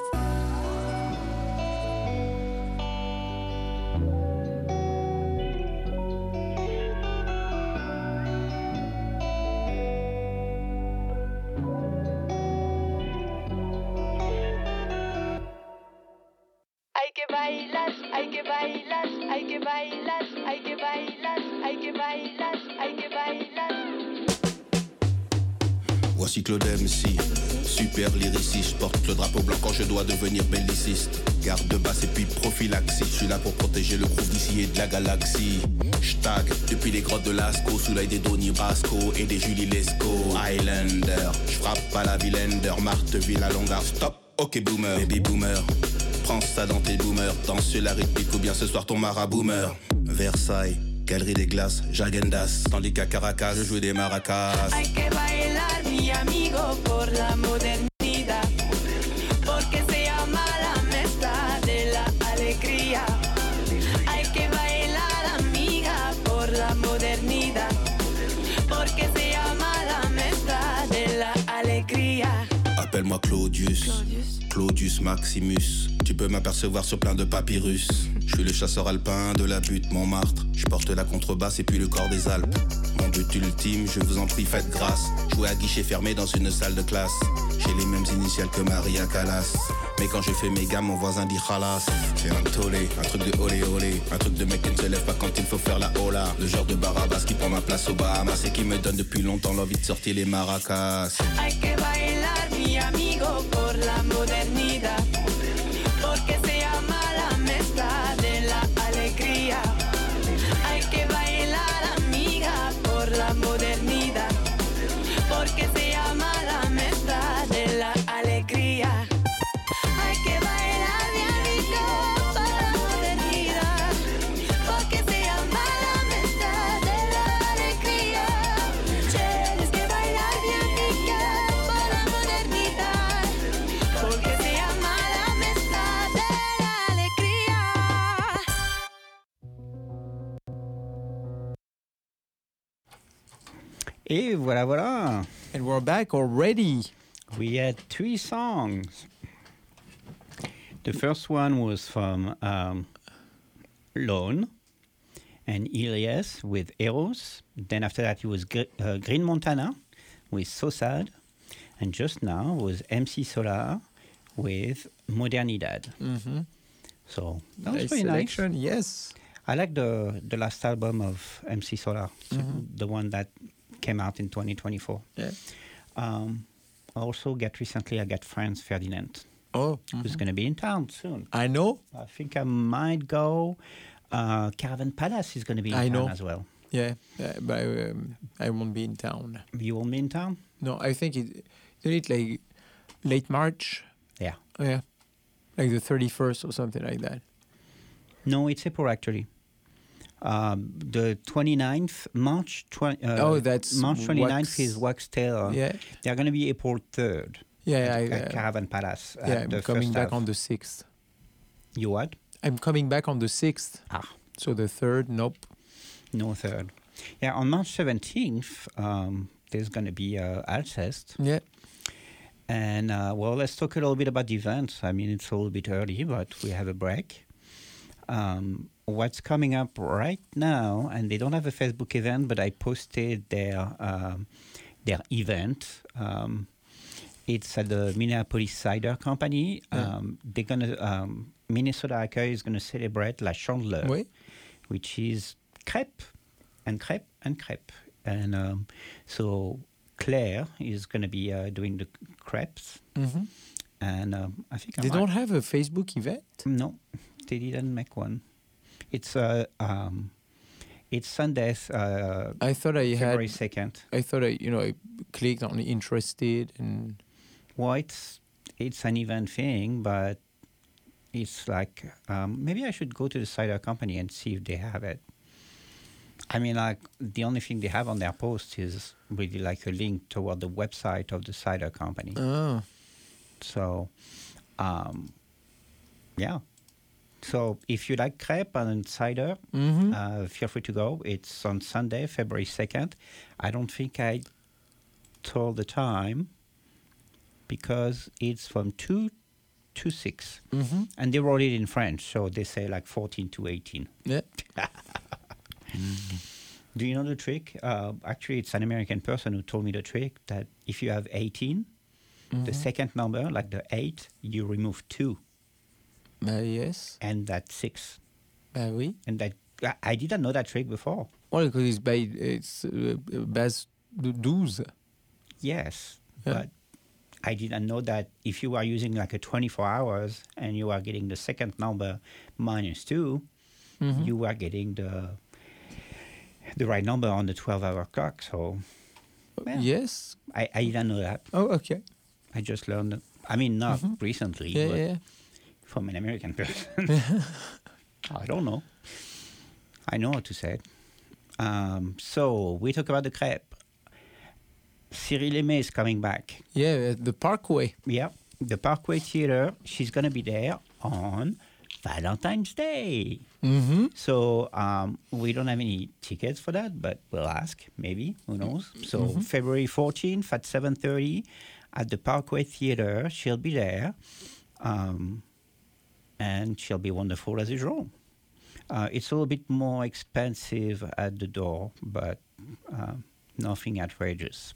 Voici Claude M C, super lyriciste. Je porte le drapeau blanc quand je dois devenir belliciste. Garde de basse et puis prophylaxie. Je suis là pour protéger le groove d'ici et de la galaxie. J'tag depuis les grottes de Lascaux, sous l'œil des Donny Brasco et des Julie Lescaut. Highlander, j'frappe à la Villander, Marteville à Longueur. Stop, ok boomer, baby boomer. Prends ça dans tes boomers, danse sur la rythmique ou bien ce soir ton maraboomer. Versailles, Galerie des Glaces, Jagendas. Tandis qu'à Caracas, je joue des maracas. Hay que bailar, mi amigo, por la modernidad. Porque se llama la mesa de la alegría. Hay que bailar, amiga, por la modernidad. Porque se llama la mesa de la alegría. Appelle-moi Claudius. Claudius, Claudius Maximus. Tu peux m'apercevoir sur plein de papyrus. Je suis le chasseur alpin de la butte Montmartre. Je porte la contrebasse et puis le corps des Alpes. Mon but ultime, je vous en prie, faites grâce. Jouer à guichet fermé dans une salle de classe. J'ai les mêmes initiales que Maria Callas. Mais quand je fais mes gammes, mon voisin dit khalas. C'est un tollé, un truc de olé olé. Un truc de mec qui ne se lève pas quand il faut faire la hola. Le genre de Barabas qui prend ma place au Bahamas et qui me donne depuis longtemps l'envie de sortir les maracas. Hay que bailar, mi amigo, por la modernidad. Porque se llama la mesa de la alegría. Hay que bailar, amiga, por la modernidad. Porque se llama la mesa de la alegría. Hay que bailar, mi amigo, por la modernidad. Porque se llama la mesa de la alegría. Tienes que bailar, mi amiga, por la modernidad. Porque se llama la mesa de la alegría. Et voilà, voilà. And we're back already. We had three songs. The first one was from um, Lone and Elias with Eros. Then after that, it was Gr- uh, Green Montana with So Sad. And just now was M C Solar with Modernidad. Mm-hmm. So that was Nice very nice. selection, yes. I like the, the last album of M C Solar, so Mhm. the one that came out in twenty twenty-four. Yeah. Um, I also get recently, I got Franz Ferdinand. Oh. Who's Mhm. going to be in town soon. I know. I think I might go. Uh, Caravan Palace is going to be in I town know. as well. Yeah, uh, but um, I won't be in town. You won't be in town? No, I think it, you need like Late March. Yeah. Yeah. Like the thirty-first or something like that. No, it's April actually. Um, the twenty-ninth, March twenty. Uh, Oh, that's March twenty-ninth Wax- is Wax Taylor. Yeah. They're going to be April third. Yeah, at, I- at uh, Caravan Palace. Yeah, at I'm the coming first back half. on the sixth. You what? I'm coming back on the sixth. Ah. So the third, nope. No third. Yeah, on March seventeenth, um, there's going to be uh, Alcest. Yeah. And, uh, well, let's talk a little bit about the events. I mean, it's a little bit early, but we have a break. Um, what's coming up right now, and they don't have a Facebook event, but I posted their um, their event. Um, it's at the Minneapolis Cider Company. Yeah. Um, they're gonna um, Minnesota Accueil is gonna celebrate La Chandeleur, Oui. which is crepe and crepe and crepe, and um, so Claire is gonna be uh, doing the crepes, Mm-hmm. and um, I think I They might- don't have a Facebook event? No, they didn't make one. It's uh, um, it's Sunday. Uh, I thought I February had. second. I thought I, you know, I clicked on interested and. Well, it's it's an event thing, but it's like um, maybe I should go to the cider company and see if they have it. I mean, like the only thing they have on their post is really like a link toward the website of the cider company. Oh. So, um, yeah. So if you like crepe and cider, Mhm. uh, feel free to go. It's on Sunday, February second. I don't think I told the time because it's from two to six. Mhm. And they wrote it in French, so they say like fourteen to eighteen. Yeah. Do you know the trick? Uh, actually, it's an American person who told me the trick that if you have eighteen, the Mhm. second number, like the eight, you remove two. Uh, yes. And that's six. Uh, oui. And that I, I didn't know that trick before. Well, because it's by it's uh, base de douze. Yes, Yeah. but I didn't know that if you are using like a twenty-four hours and you are getting the second number minus two, Mhm. you are getting the the right number on the twelve-hour clock. So, yeah. Yes. I, I didn't know that. Oh, okay. I just learned it. I mean, not Mhm. recently, Yeah, but yeah. from an American person. I don't know. I know how to say it. Um, so, we talk about the crepe. Cyril Aimé is coming back. Yeah, at the Parkway. Yeah, the Parkway Theater. She's going to be there on Valentine's Day. Mm-hmm. So um, we don't have any tickets for that, but we'll ask, maybe. Who knows? So Mhm. February fourteenth at seven thirty at the Parkway Theater. She'll be there. Um, and she'll be wonderful as usual. Uh, it's a little bit more expensive at the door, but uh, nothing outrageous.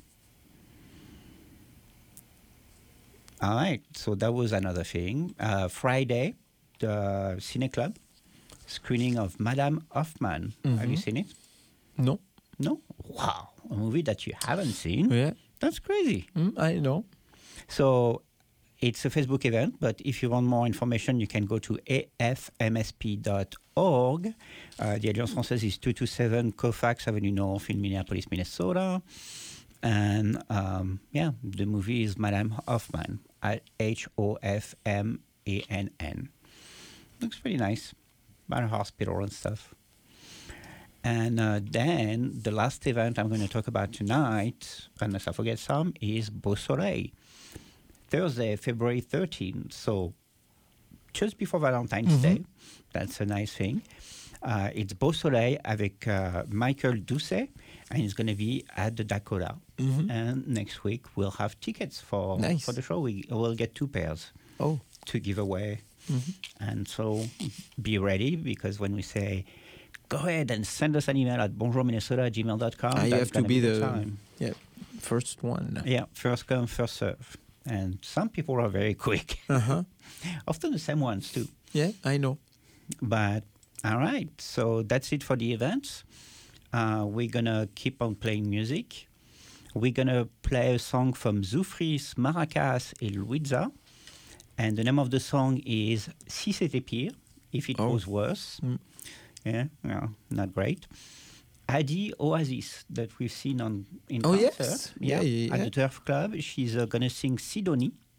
All right, so that was another thing. Uh, Friday, the Cine Club screening of Madame Hoffman. Have you Mhm. seen it? No. No? Wow, a movie that you haven't seen? Yeah. That's crazy. Mm, I know. So it's a Facebook event, but if you want more information, you can go to a f m s p dot org. Uh, the Alliance Française is two twenty-seven Colfax Avenue North in Minneapolis, Minnesota. And um, yeah, the movie is Madame Hoffman, H O F M A N N. Looks pretty nice, about a hospital and stuff. And uh, then the last event I'm going to talk about tonight, unless I forget some, is Beau Soleil. Thursday, February thirteenth, so just before Valentine's Mhm. Day. That's a nice thing. Uh, it's Beau Soleil avec uh, Michael Doucet, and it's going to be at the Dakota. Mhm. And next week we'll have tickets for Nice. for the show. We will get two pairs Oh. to give away. Mhm. And so be ready, because when we say, go ahead and send us an email at bonjourminnesota at gmail dot com. I that's have to gonna be the the time. yeah first one. Yeah, first come, first serve. And some people are very quick. Uh-huh. Often the same ones too. Yeah, I know. But all right, so that's it for the events. Uh, we're gonna keep on playing music. We're gonna play a song from Zoufris, Maracas et Louisa. And the name of the song is Si c'était pire, if it Oh. was worse. Mm. Yeah, yeah, not great. Adi Oasis, that we've seen on in Oh, concert. yes. Yeah, yeah, at yeah. the Turf Club. She's uh, gonna sing Sidonie.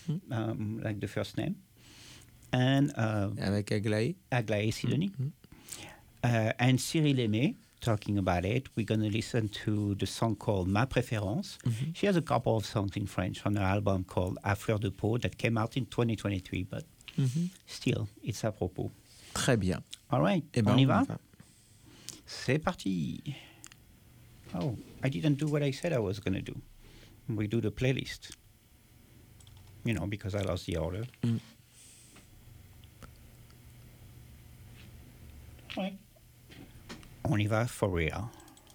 um, like the first name, and uh, avec Aglaé, Aglaé Sidonie, mm-hmm. uh, and Cyril Aimé talking about it. We're going to listen to the song called Ma Préférence. Mm-hmm. She has a couple of songs in French on her album called À Fleur de Peau that came out in twenty twenty-three, but mm-hmm. still, it's à propos. Très bien. All right, eh ben, on y on va? va. C'est parti. Oh, I didn't do what I said I was going to do. We do the playlist. You know, because I lost the order. Mm. Ouais. On y va for real.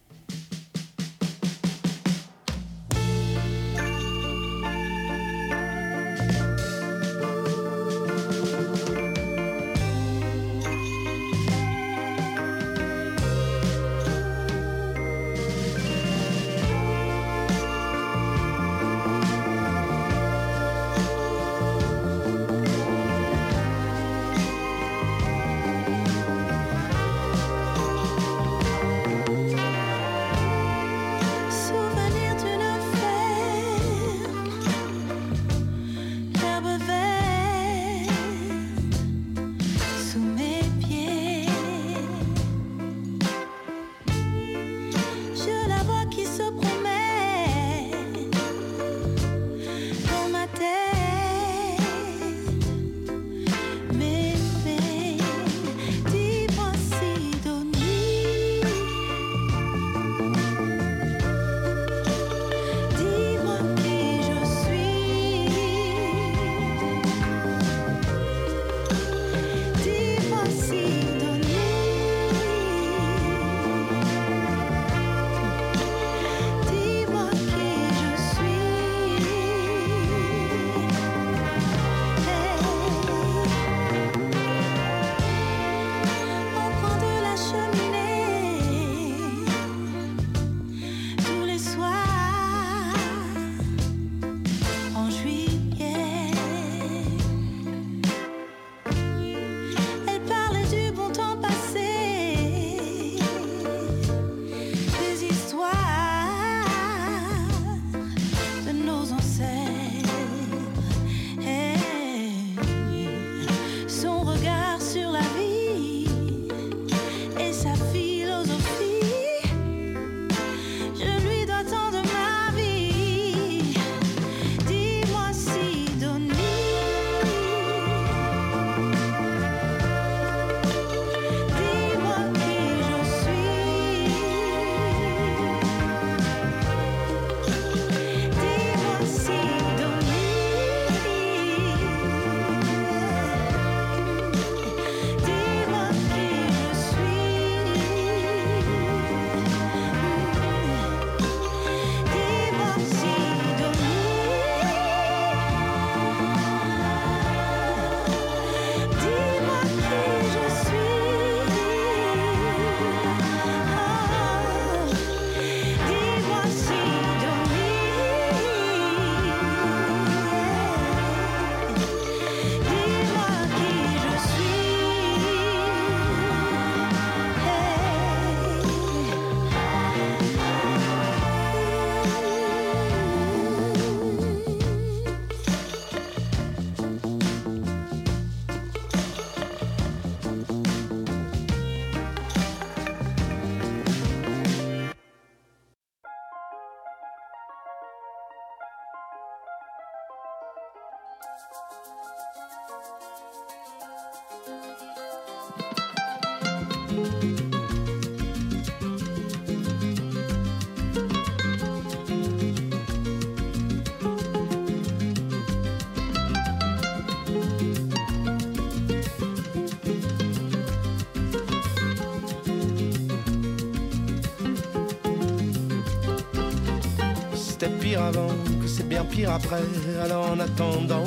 C'était pire avant, que c'est bien pire après. Alors en attendant,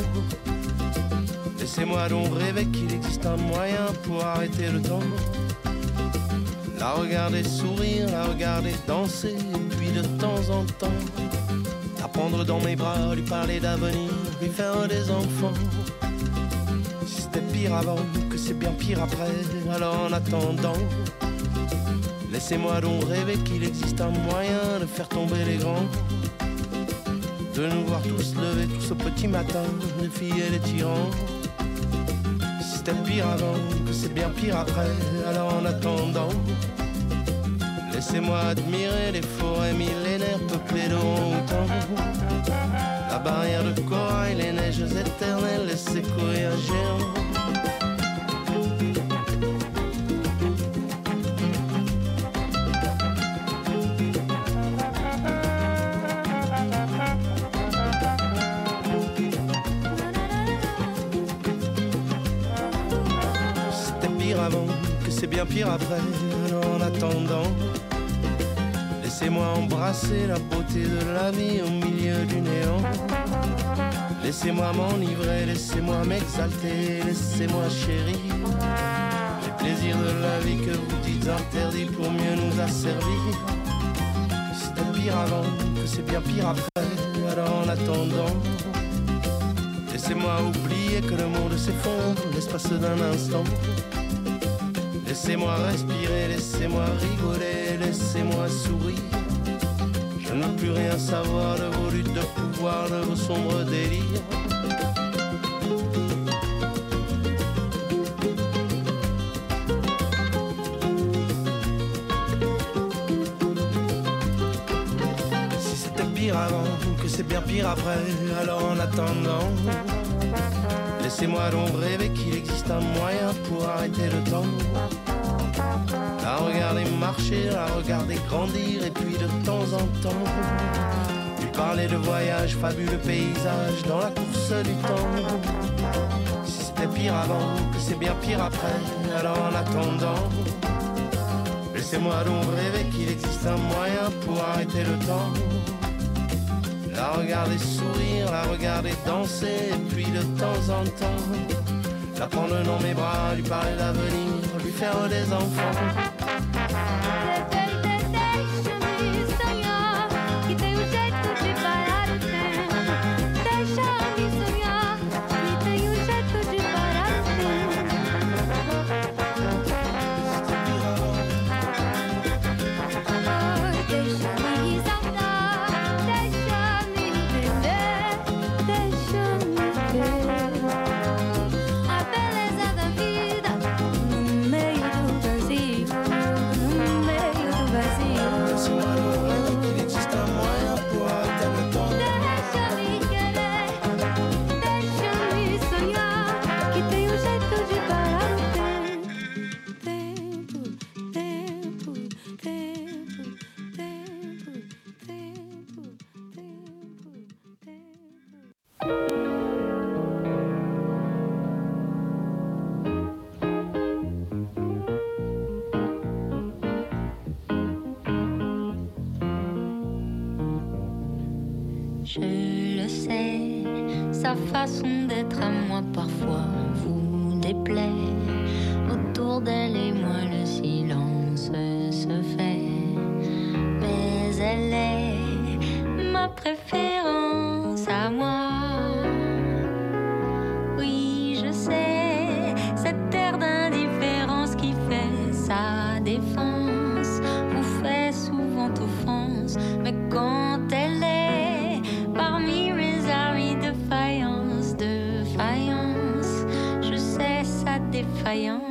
laissez-moi donc rêver qu'il existe un moyen pour arrêter le temps. La regarder sourire, la regarder danser, et puis de temps en temps, la prendre dans mes bras, lui parler d'avenir, lui faire des enfants. Si c'était pire avant, que c'est bien pire après. Alors en attendant, laissez-moi donc rêver qu'il existe un moyen de faire tomber les grands. de nous voir tous lever tous ce petit matin, les filles et les tyrans. Si c'était pire avant, que c'est bien pire après, alors en attendant, laissez-moi admirer les forêts millénaires peuplées d'orang-outans, la barrière de corail, les neiges éternelles, les séquoias géants. C'est bien pire après, alors en attendant, laissez-moi embrasser la beauté de la vie au milieu du néant. Laissez-moi m'enivrer, laissez-moi m'exalter, laissez-moi chérir les plaisirs de la vie que vous dites interdits pour mieux nous asservir. C'était pire avant, que c'est bien pire après, alors en attendant, laissez-moi oublier que le monde s'effondre l'espace d'un instant. Laissez-moi respirer, laissez-moi rigoler, laissez-moi sourire. Je ne veux plus rien savoir de vos luttes de pouvoir, de vos sombres délires. Si c'était pire avant, que c'est bien pire après, alors en attendant, laissez-moi donc rêver qu'il existe un moyen pour arrêter le temps. La regarder marcher, la regarder grandir, et puis de temps en temps lui parler de voyages, fabuleux paysages dans la course du temps. Si c'était pire avant, que c'est bien pire après, alors en attendant, laissez-moi donc rêver qu'il existe un moyen pour arrêter le temps. La regarder sourire, la regarder danser, et puis de temps en temps la prendre dans mes bras, lui parler d'avenir, lui faire des enfants. Je le sais, sa façon d'être à moi parfois vous déplaît. Autour d'elle et moi le silence se fait. Mais elle est ma préférence à moi. Oui, je sais, cette air d'indifférence qui fait sa défense vous fait souvent offense. Mais quand elle est parmi mes amis de faïence, de faïence, je sais sa défaillance.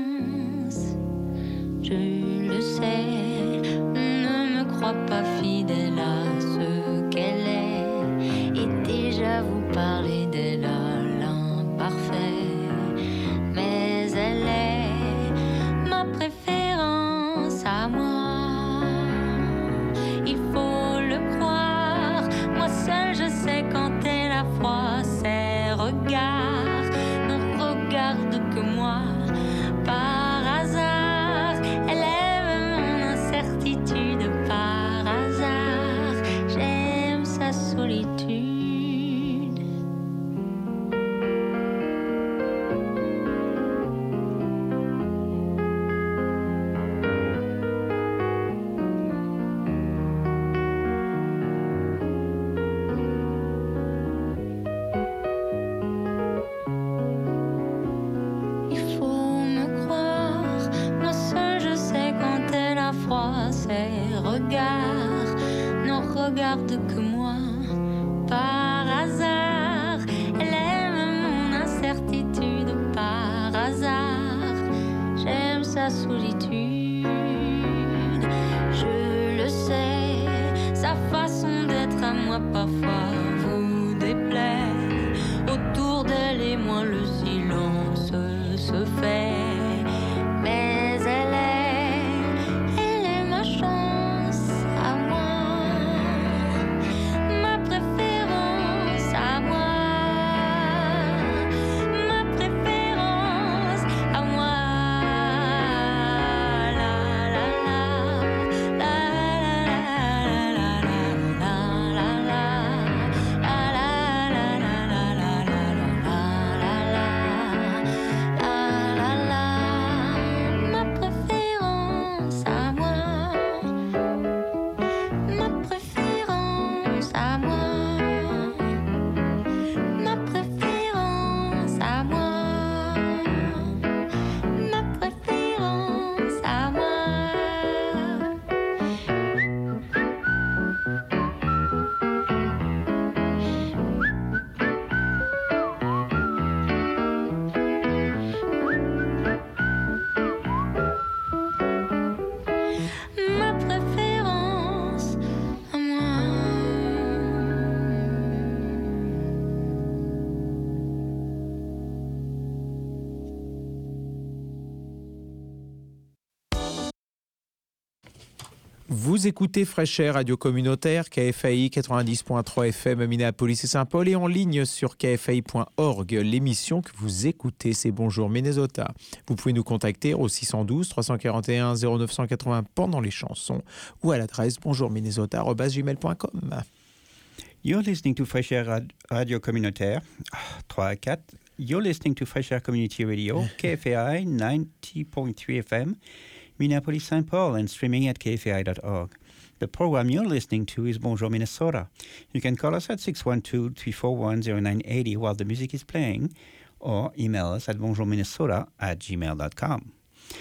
Je le sais, ne me crois pas fidèle à ce qu'elle est. Et déjà vous parlez d'elle à l'imparfait. Mais elle est ma préférence à moi. Il faut le croire, moi seule je sais quand elle a froid. Ses regards ne regardent que moi. Par hasard, elle aime mon incertitude. Par hasard, j'aime sa solitude. Il faut me croire, moi seule je sais quand elle a froid. Ses regards ne regardent que moi. Par peut-être à moi parfois vous déplaire. Autour d'elle et moi le silence se fait. Mais elle est, elle est ma chance à moi, ma préférence à moi, ma préférence à moi. La la la, la la la la la la la la la la la la. Vous écoutez Fresh Air, radio communautaire, K F A I quatre-vingt-dix point trois F M à Minneapolis et Saint-Paul et en ligne sur k f a i point org. L'émission que vous écoutez, c'est Bonjour Minnesota. Vous pouvez nous contacter au six un deux, trois quatre un, zéro neuf huit zéro pendant les chansons ou à l'adresse bonjour minnesota arobase gmail point com. You're listening to Fresh Air Rad- Radio Communautaire, trois à quatre. You're listening to Fresh Air Community Radio, K F A I ninety point three F M, Minneapolis, Saint Paul, and streaming at k f a i dot org. The program you're listening to is Bonjour Minnesota. You can call us at six one two, three four one, zero nine eight zero while the music is playing, or email us at bonjourminnesota at gmail dot com.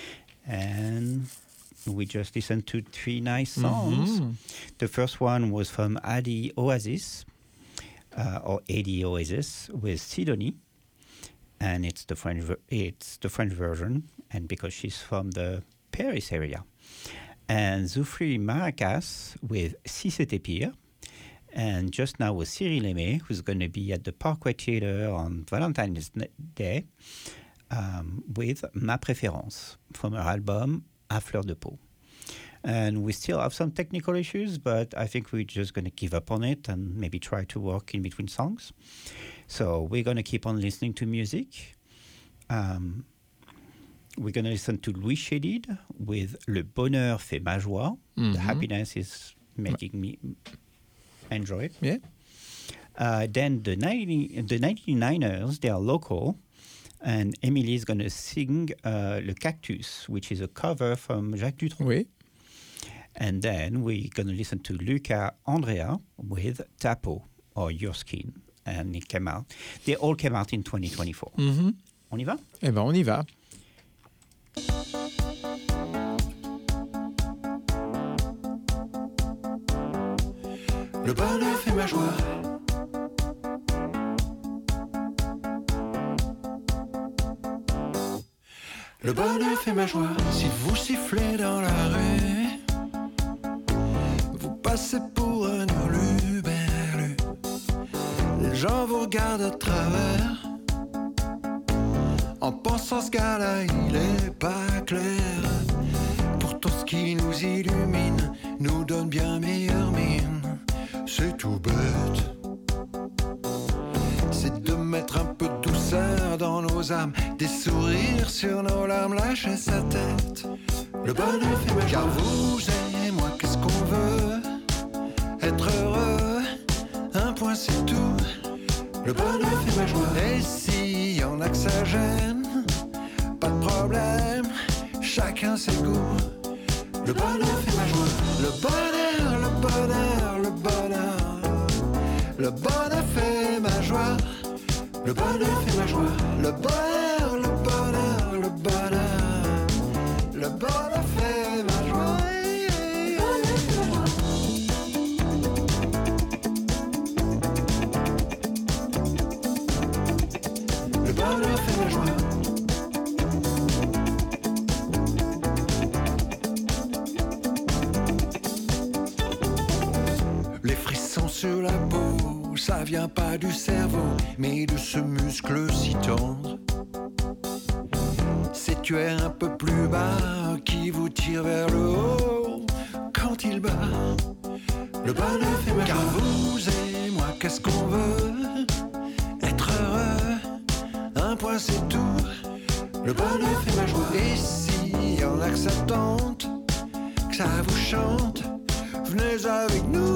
And we just listened to three nice songs. Mm-hmm. The first one was from Adi Oasis, uh, or Adi Oasis, with Sidonie. And it's the French ver- it's the French version, and because she's from the Paris area. And Zoufri Maracas with Si C'était Pire. And just now with Cyril Aimé, who's going to be at the Parkway Theater on Valentine's Day, um, with Ma Préférence from her album À Fleur de Peau. And we still have some technical issues, but I think we're just going to give up on it and maybe try to work in between songs. So we're going to keep on listening to music. Um, we're going to listen to Louis Chédid with Le Bonheur fait ma joie. Mm-hmm. The happiness is making me enjoy it. Yeah. Uh, then the, ninety, the ninety-niners, they are local. And Emily is going to sing uh, Le Cactus, which is a cover from Jacques Dutronc. Oui. And then we're going to listen to Luca Andrea with Tapo, or Your Skin. And it came out. They all came out in twenty twenty-four. Mm-hmm. On y va? Eh ben, on y va. Le bonheur fait ma joie. Le bonheur fait ma joie. Si vous sifflez dans la rue, vous passez pour un hurluberlu. Les gens vous regardent à travers, en pensant ce gars-là, il est pas clair. Pourtant ce qui nous illumine nous donne bien meilleure mine. C'est tout bête, c'est de mettre un peu de douceur dans nos âmes, des sourires sur nos larmes, lâcher sa tête. Le bonheur fait ma joie. Car vous et moi, qu'est-ce qu'on veut? Être heureux, un point c'est tout. Le bonheur fait ma joie. Et s'il y en a que ça gêne, pas de problème, chacun ses goûts. Le bonheur fait ma joie. Le bonheur, le bonheur, le bonheur. Le bonheur fait ma joie. Le bonheur fait ma joie. Le bonheur, le bonheur, le bonheur. Le bonheur fait ma joie. Le bonheur fait ma joie. Les frisson sur la peau, ça vient pas du cerveau, mais de ce muscle si tendre. C'est tu es un peu plus bas qui vous tire vers le haut quand il bat. Le bonheur fait ma joie. Car vous et moi, qu'est-ce qu'on veut? Être heureux, un point c'est tout. Le bonheur fait ma joie. Et si en acceptant que ça vous chante, venez avec nous.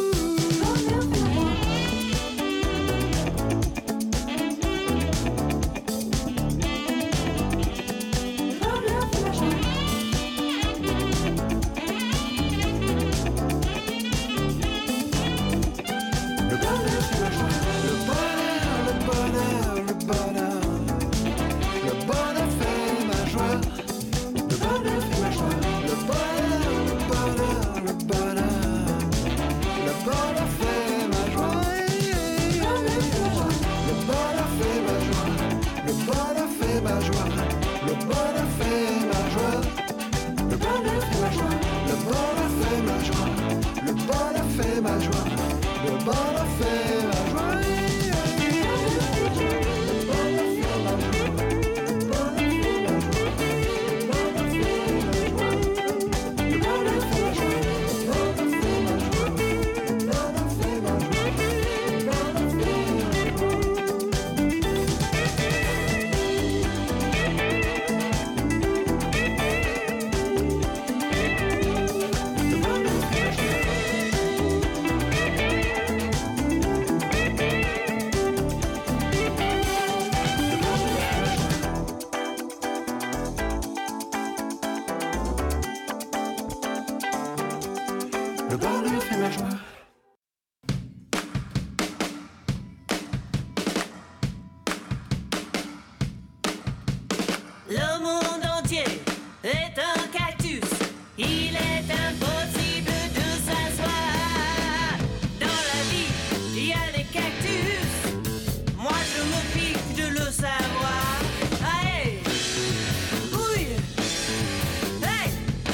Le monde entier est un cactus. Il est impossible de s'asseoir. Dans la vie, il y a des cactus. Moi, je me pique de le savoir. Allez, oui, hey.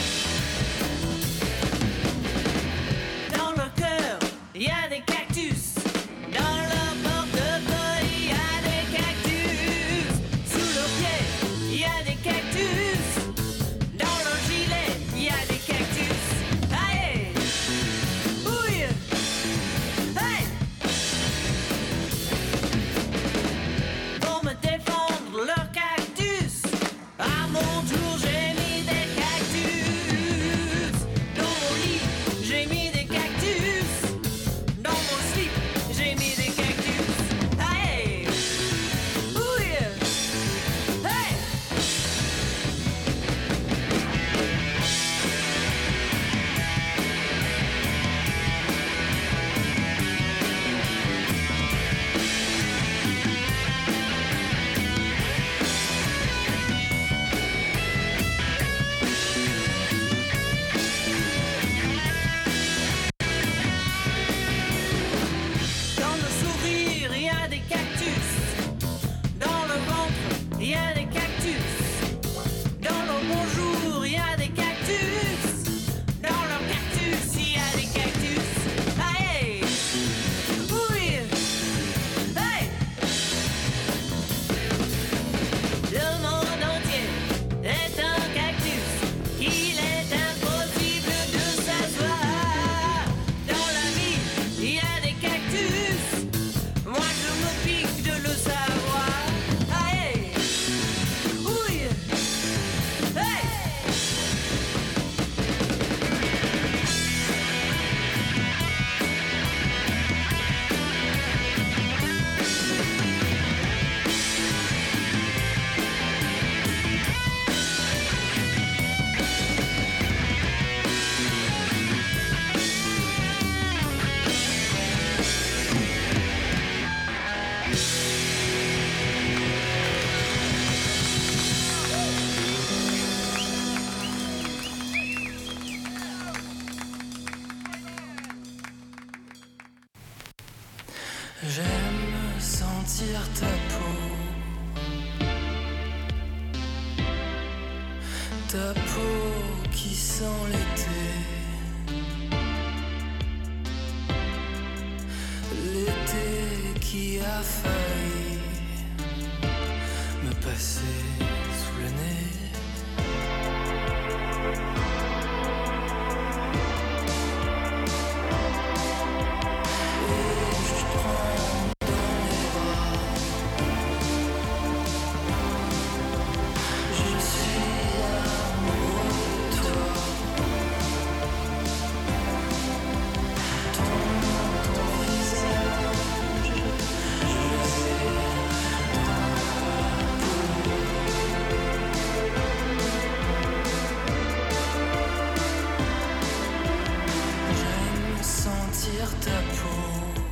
Dans le cœur, il y a des cactus. Dans leur portefeuille, il y a des cactus. Sous leurs pieds, il y a des cactus. Dans leur gilet, il y a des cactus. Allez, oui, hey. Pour me défendre leur cactus, à mon tour j'ai mis des cactus. Dans mon lit, j'ai mis des cactus. Dans mon slip, j'ai mis des cactus. Allez, oui, hey. Dans le sourire, il y a des cactus. Dans le ventre, il y a des cactus. Dans le bonjour, il y a des cactus. Dans leur cactus, il y a des cactus. Allez, oui, hey. Le monde entier est un cactus. Il est impossible de s'asseoir. Dans la vie, il y a des cactus. Moi, je me pique de le savoir. Allez, oui, hey. J'aime sentir ta peau, ta peau qui sent l'été. qui a failli me passer sous le nez. Et je te prends dans mes bras. Je suis amoureux de toi. Ton, ton visage, je le sais, dans ma peau. J'aime sentir ta peau,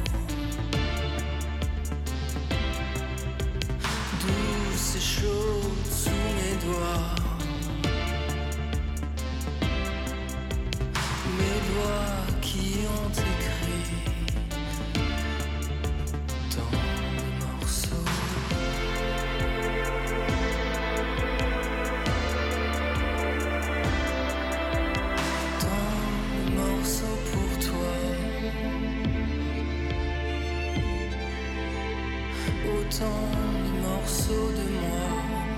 douce et chaude sous mes doigts. Mes doigts qui ont écrit tant de morceaux. Tant de morceaux pour toi. Autant de morceaux de moi.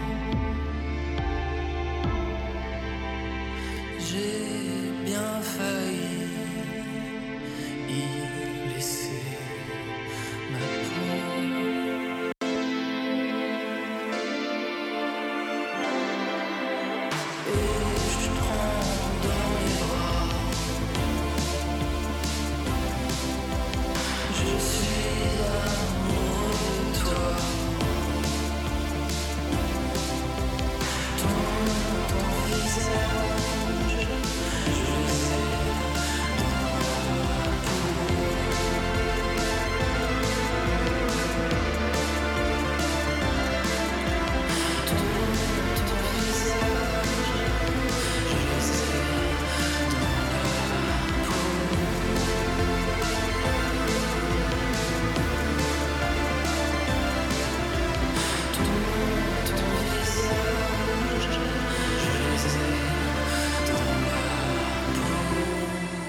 J'ai bien failli y laisser ma peau. Et je te prends dans les bras. Je suis amoureux de toi. Ton, ton visage, je le sais, dans ma peau. Ton, ton visage, je le sais, dans ma peau. Ton, ton visage, je le sais, dans ma peau.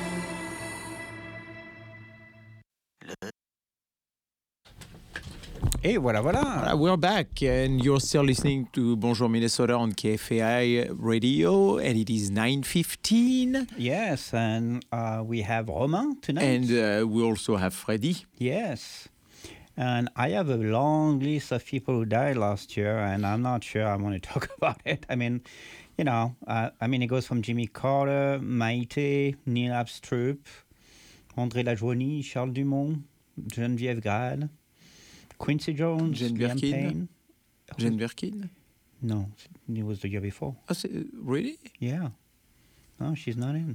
Et voilà, voilà. Voilà, we're back, and you're still listening to Bonjour Minnesota on K F A I Radio, and it is nine fifteen. Yes, and uh, we have Romain tonight. And uh, we also have Freddy. Yes. And I have a long list of people who died last year, and I'm not sure I want to talk about it. I mean, you know, uh, I mean, it goes from Jimmy Carter, Maïté, Neil Armstrong, André Lajoigny, Charles Dumont, Geneviève Grade, Quincy Jones, Jane Liam Birkin. Payne. Jane Birkin? No, it was the year before. Oh, c'est- really? Yeah. No, she's not in.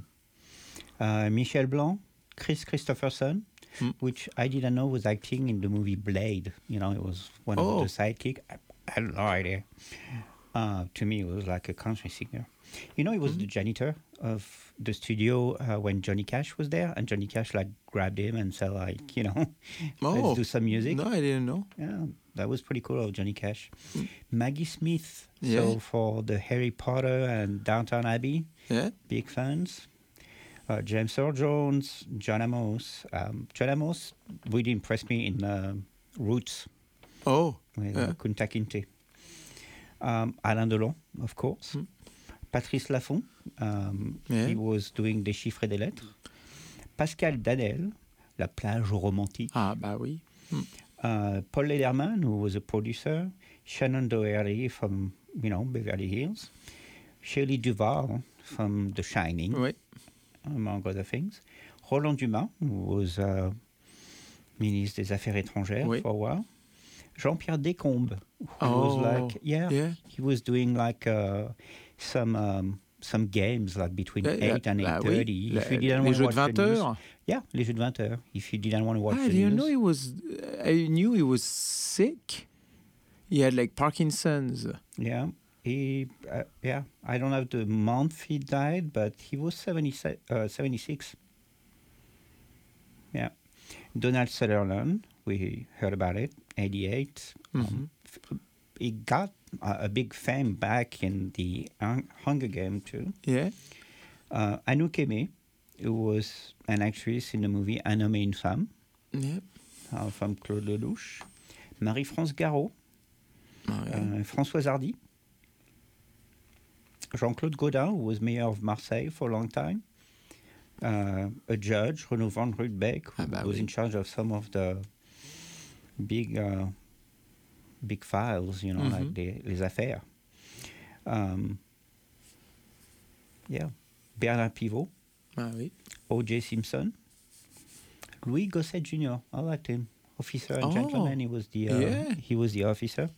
Uh, Michel Blanc, Chris Christopherson, Hmm. which I didn't know was acting in the movie Blade. You know, it was one Oh. of the sidekick. I, I had no idea. Uh, to me, it was like a country singer. You know, he was the janitor of the studio uh, when Johnny Cash was there, and Johnny Cash like grabbed him and said, like, you know, Oh. let's do some music. No, I didn't know. Yeah, that was pretty cool of Johnny Cash. Maggie Smith, Yeah. so for the Harry Potter and Downton Abbey, Yeah. big fans. Uh, James Earl Jones, John Amos. Um, John Amos really impressed me in uh, Roots Oh. with yeah. uh, Kunta Kinte. Um, Alain Delon, of course. Hmm. Patrice Laffont, um, Yeah. he was doing Des chiffres et des lettres. Pascal Danel, La plage romantique. Ah, bah oui. Hmm. Uh, Paul Lederman, who was a producer. Shannon Doherty from, you know, Beverly Hills. Shelley Duvall from The Shining, Oui. among other things. Roland Dumas, who was uh, ministre des Affaires étrangères Oui. for a while. Jean-Pierre Descombes, who Oh, was like, yeah, yeah. he was doing like uh, some um, some games like between Yeah, yeah, eight and bah eight oui. thirty. La- If you didn't les want to jeux watch de vingt the news, heures. yeah, les jeux de vingt heures. If you didn't want to watch I the didn't news, know he was. I knew he was sick. He had like Parkinson's. yeah, he, uh, yeah. I don't have the month he died, but he was seventy, uh, seventy-six. Yeah, Donald Sutherland, we heard about it, eighty-eight. Um, f- he got uh, a big fame back in the Hung- Hunger Game too. Yeah. Uh, Anouk Aimée, who was an actress in the movie Un homme et une femme. Yeah. uh, from Claude Lelouch. Marie-France Garot. Uh, Françoise Hardy. Jean-Claude Gaudin, who was mayor of Marseille for a long time. Uh, a judge, Renaud van Ruytbeek, who ah bah was oui. in charge of some of the big uh, big files, you know, Mm-hmm. like les, les affaires. Um, yeah. Bernard Pivot. Ah oui. O J Simpson. Louis Gossett Junior I liked him. Officer and Oh, gentleman. He was the uh, yeah. he was the officer.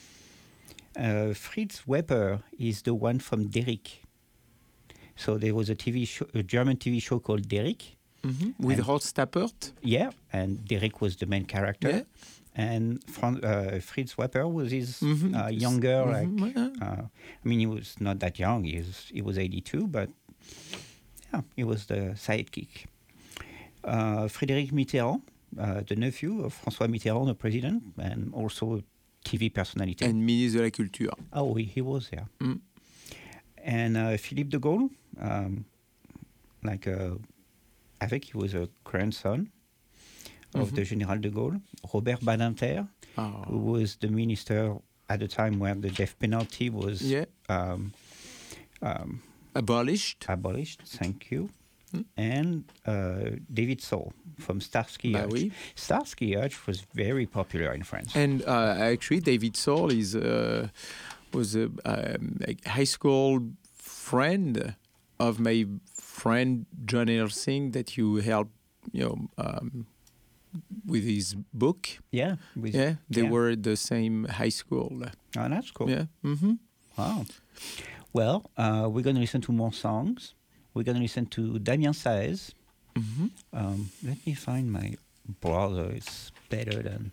Uh, Fritz Weber is the one from Derrick. So there was a T V show, a German T V show called Derrick. Mm-hmm. With And- Horst Tappert. Yeah, and Derrick was the main character. Yeah. And Fran- uh, Fritz Weber was his Mhm. uh, younger, Mhm, like, yeah. uh, I mean, he was not that young. He was, he was eighty-two, but yeah, he was the sidekick. Uh, Frédéric Mitterrand, uh, the nephew of François Mitterrand, the president, and also a T V personality. And ministre de la Culture. Oh, he, he was there. Mm. And uh, Philippe de Gaulle, um, like, uh, I think he was a grandson of Mhm. the Général de Gaulle. Robert Badinter, Oh. who was the minister at the time when the death penalty was Yeah. um, um, Abolished. abolished. Thank you. And uh, David Soul from Starsky Bah Hutch. oui. Starsky Hutch was very popular in France. And uh, actually, David Soul is uh, was a, um, a high school friend of my friend John Elsing that you helped, you know, um, with his book. Yeah, with- yeah, they yeah. were at the same high school. Oh, that's cool. Yeah. Mm-hmm. Wow. Well, uh, we're going to listen to more songs. We're going to listen to Damien Saez. Mm-hmm. Um, let me find my browser. It's better than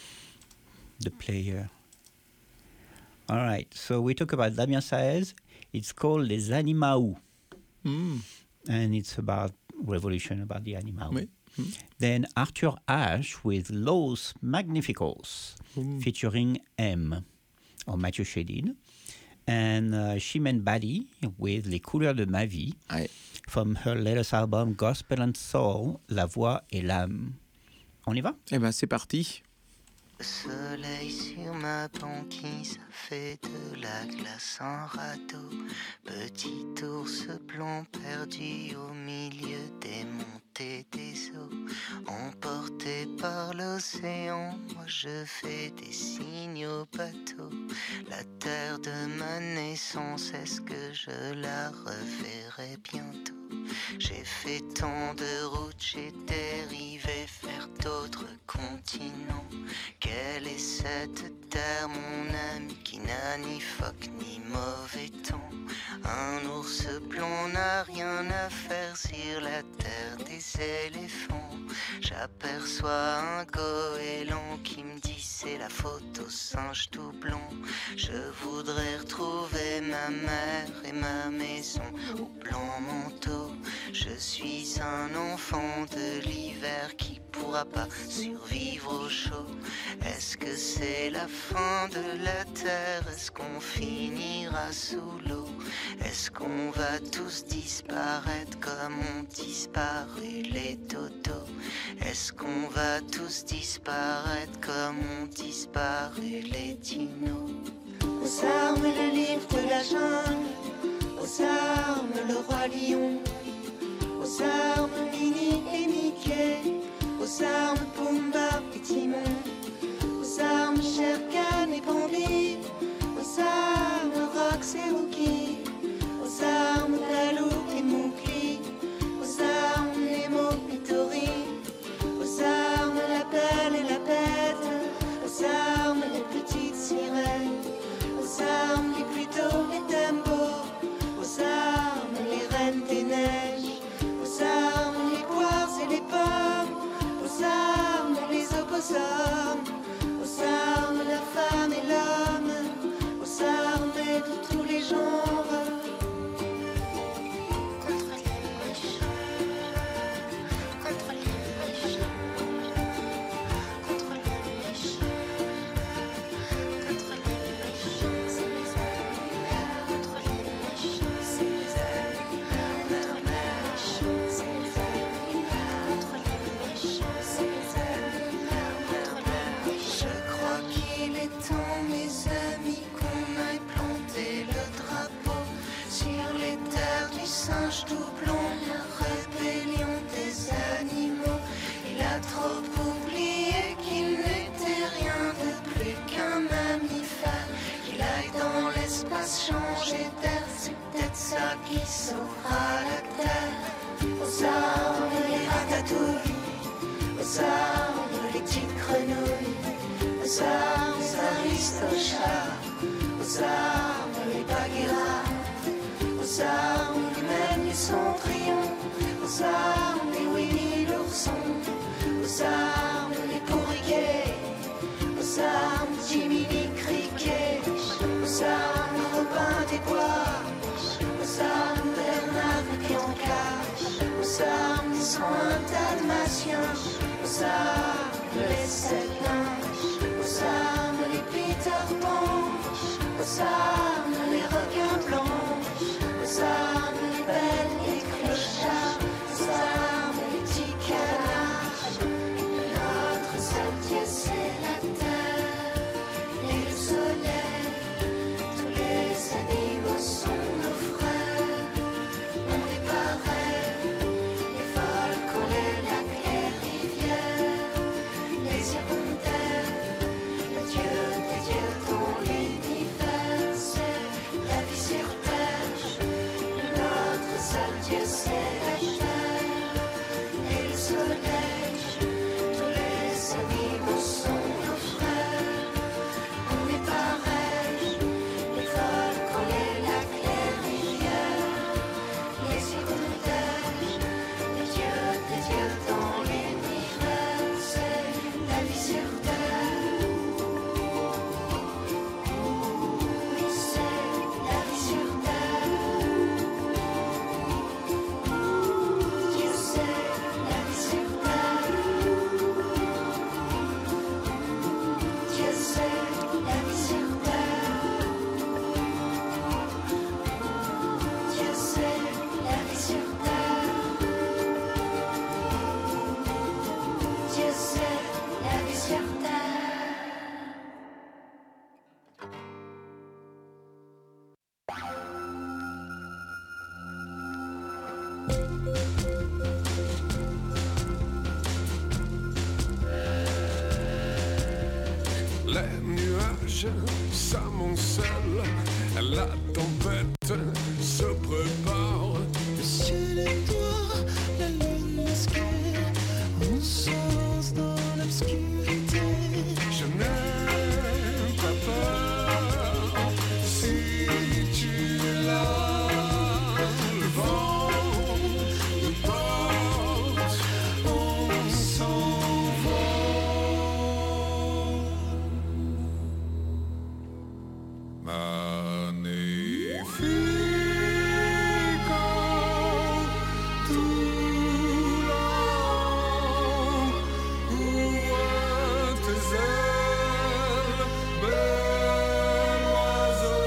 the player. All right. So we talk about Damien Saez. It's called Les Animaux. Mm. And it's about revolution, about the animal. Oui. Mm. Then Arthur Ashe with Los Magnificos, Mm. featuring M, or Mathieu Chédid. And uh, Chimène Badi with Les Couleurs de ma vie, Aye. from her latest album Gospel and Soul, La Voix et l'âme. On y va? Eh ben, c'est parti. Soleil sur ma banquise, ça fait de la glace en radeau. Petit ours blanc perdu au milieu des montées des eaux. Emporté par l'océan, moi je fais des signes au bateau. La terre de ma naissance, est-ce que je la reverrai bientôt? J'ai fait tant de routes, j'ai dérivé vers d'autres continents. Quelle est cette terre, mon ami, qui n'a ni phoque ni mauvais temps? Un ours blanc n'a rien à faire sur la terre des éléphants. J'aperçois un goéland qui me dit c'est la faute au singe tout blanc. Je voudrais retrouver ma mère et ma maison au blanc manteau. Je suis un enfant de l'hiver qui pourra pas survivre au chaud. Est-ce que c'est la fin de la terre? Est-ce qu'on finira sous l'eau? Est-ce qu'on va tous disparaître comme ont disparu les dodos? Est-ce qu'on va tous disparaître comme ont disparu les dinos? Aux armes le livre de la jungle, aux armes le roi lion, aux armes Minnie et Mickey, aux armes Pumba et Timon, aux armes Shere Khan et Bambi, aux armes Rox et Rookie, aux armes Baloo et Mowgli, aux armes Nemo et Dory, aux armes la Belle et la Bête, aux armes les petites sirènes, aux armes les Pluto et Dumbo, aux armes les reines des neiges, aux armes les poires et les pommes, aux armes les opossums, aux armes la femme et l'homme, aux armes les aristochats, aux armes les Bagheera, aux armes les mêmes les Cendrillon, aux armes les Winnie l'ourson, aux armes les Pourriquets, aux armes Jiminy Cricket, aux armes Robin des Bois, aux armes Bernard et Bianca, aux armes les soins dalmatiens, aux armes les sept nains, aux armes les Peter Pan, aux armes les requins blancs, aux armes les belles les clochards, aux armes les petits canards. Notre seul Dieu c'est la terre et le soleil, tous les animaux sont nos frères, on est pareils, les volcans, les lacs, les rivières, les hirondelles, le Dieu des dieux dans l'univers, c'est la vie sur terre. Notre seul Dieu c'est la terre et le soleil, tous les animaux sont nos frères, on est pareils, les volcans, les lacs, les rivières, les hirondelles, le Dieu des dieux dans l'univers, c'est la vie sur terre. Oui, c'est la vie sur terre. Dieu c'est la vie sur terre. Dieu c'est la vie sur terre. Dieu c'est la vie sur terre. Dieu c'est la vie sur terre. Les nuages s'amoncellent, la tempête se prépare. Le ciel est noir, la lune masquée, on s'avance dans l'obscurité. Je n'ai pas peur si tu es là. Le vent nous porte, on s'envole. Magnifico, tout l'an, ouvre tes ailes, bel oiseau.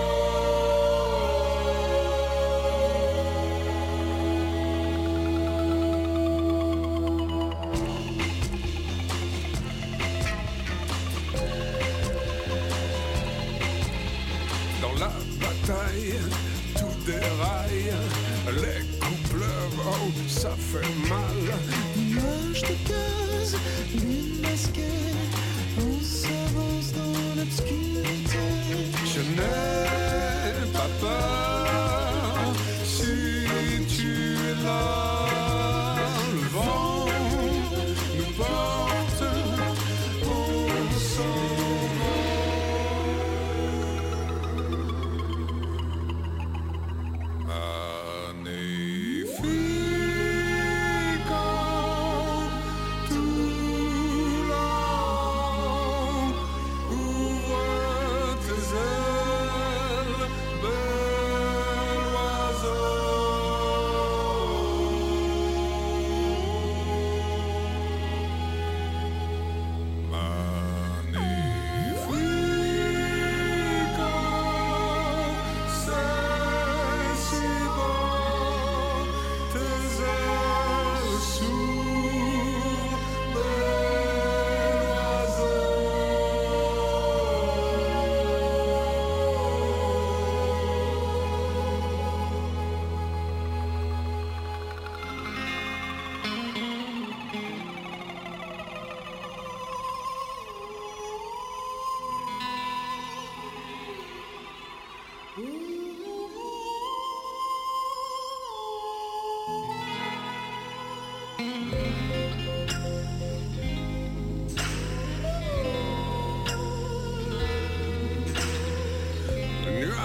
Dans la bataille, tout déraille, les coups pleuvent, oh, ça fait mal. Nuages de gaz, lune masquée, on s'avance dans l'obscurité. Je n'ai pas peur si tu es là. Le vent nous porte, on s'envole. Magnifico, tout l'an, ouvre tes ailes.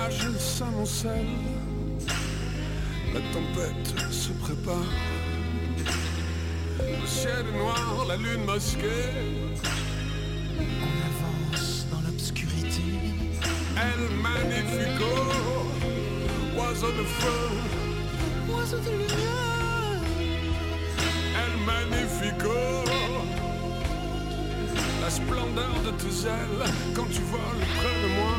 l'orage s'amoncelle, la tempête se prépare. Le ciel est noir, la lune masquée. On avance dans l'obscurité. El Magnifico, oiseau de feu, oiseau de lumière. El Magnifico, la splendeur de tes ailes quand tu voles près de moi.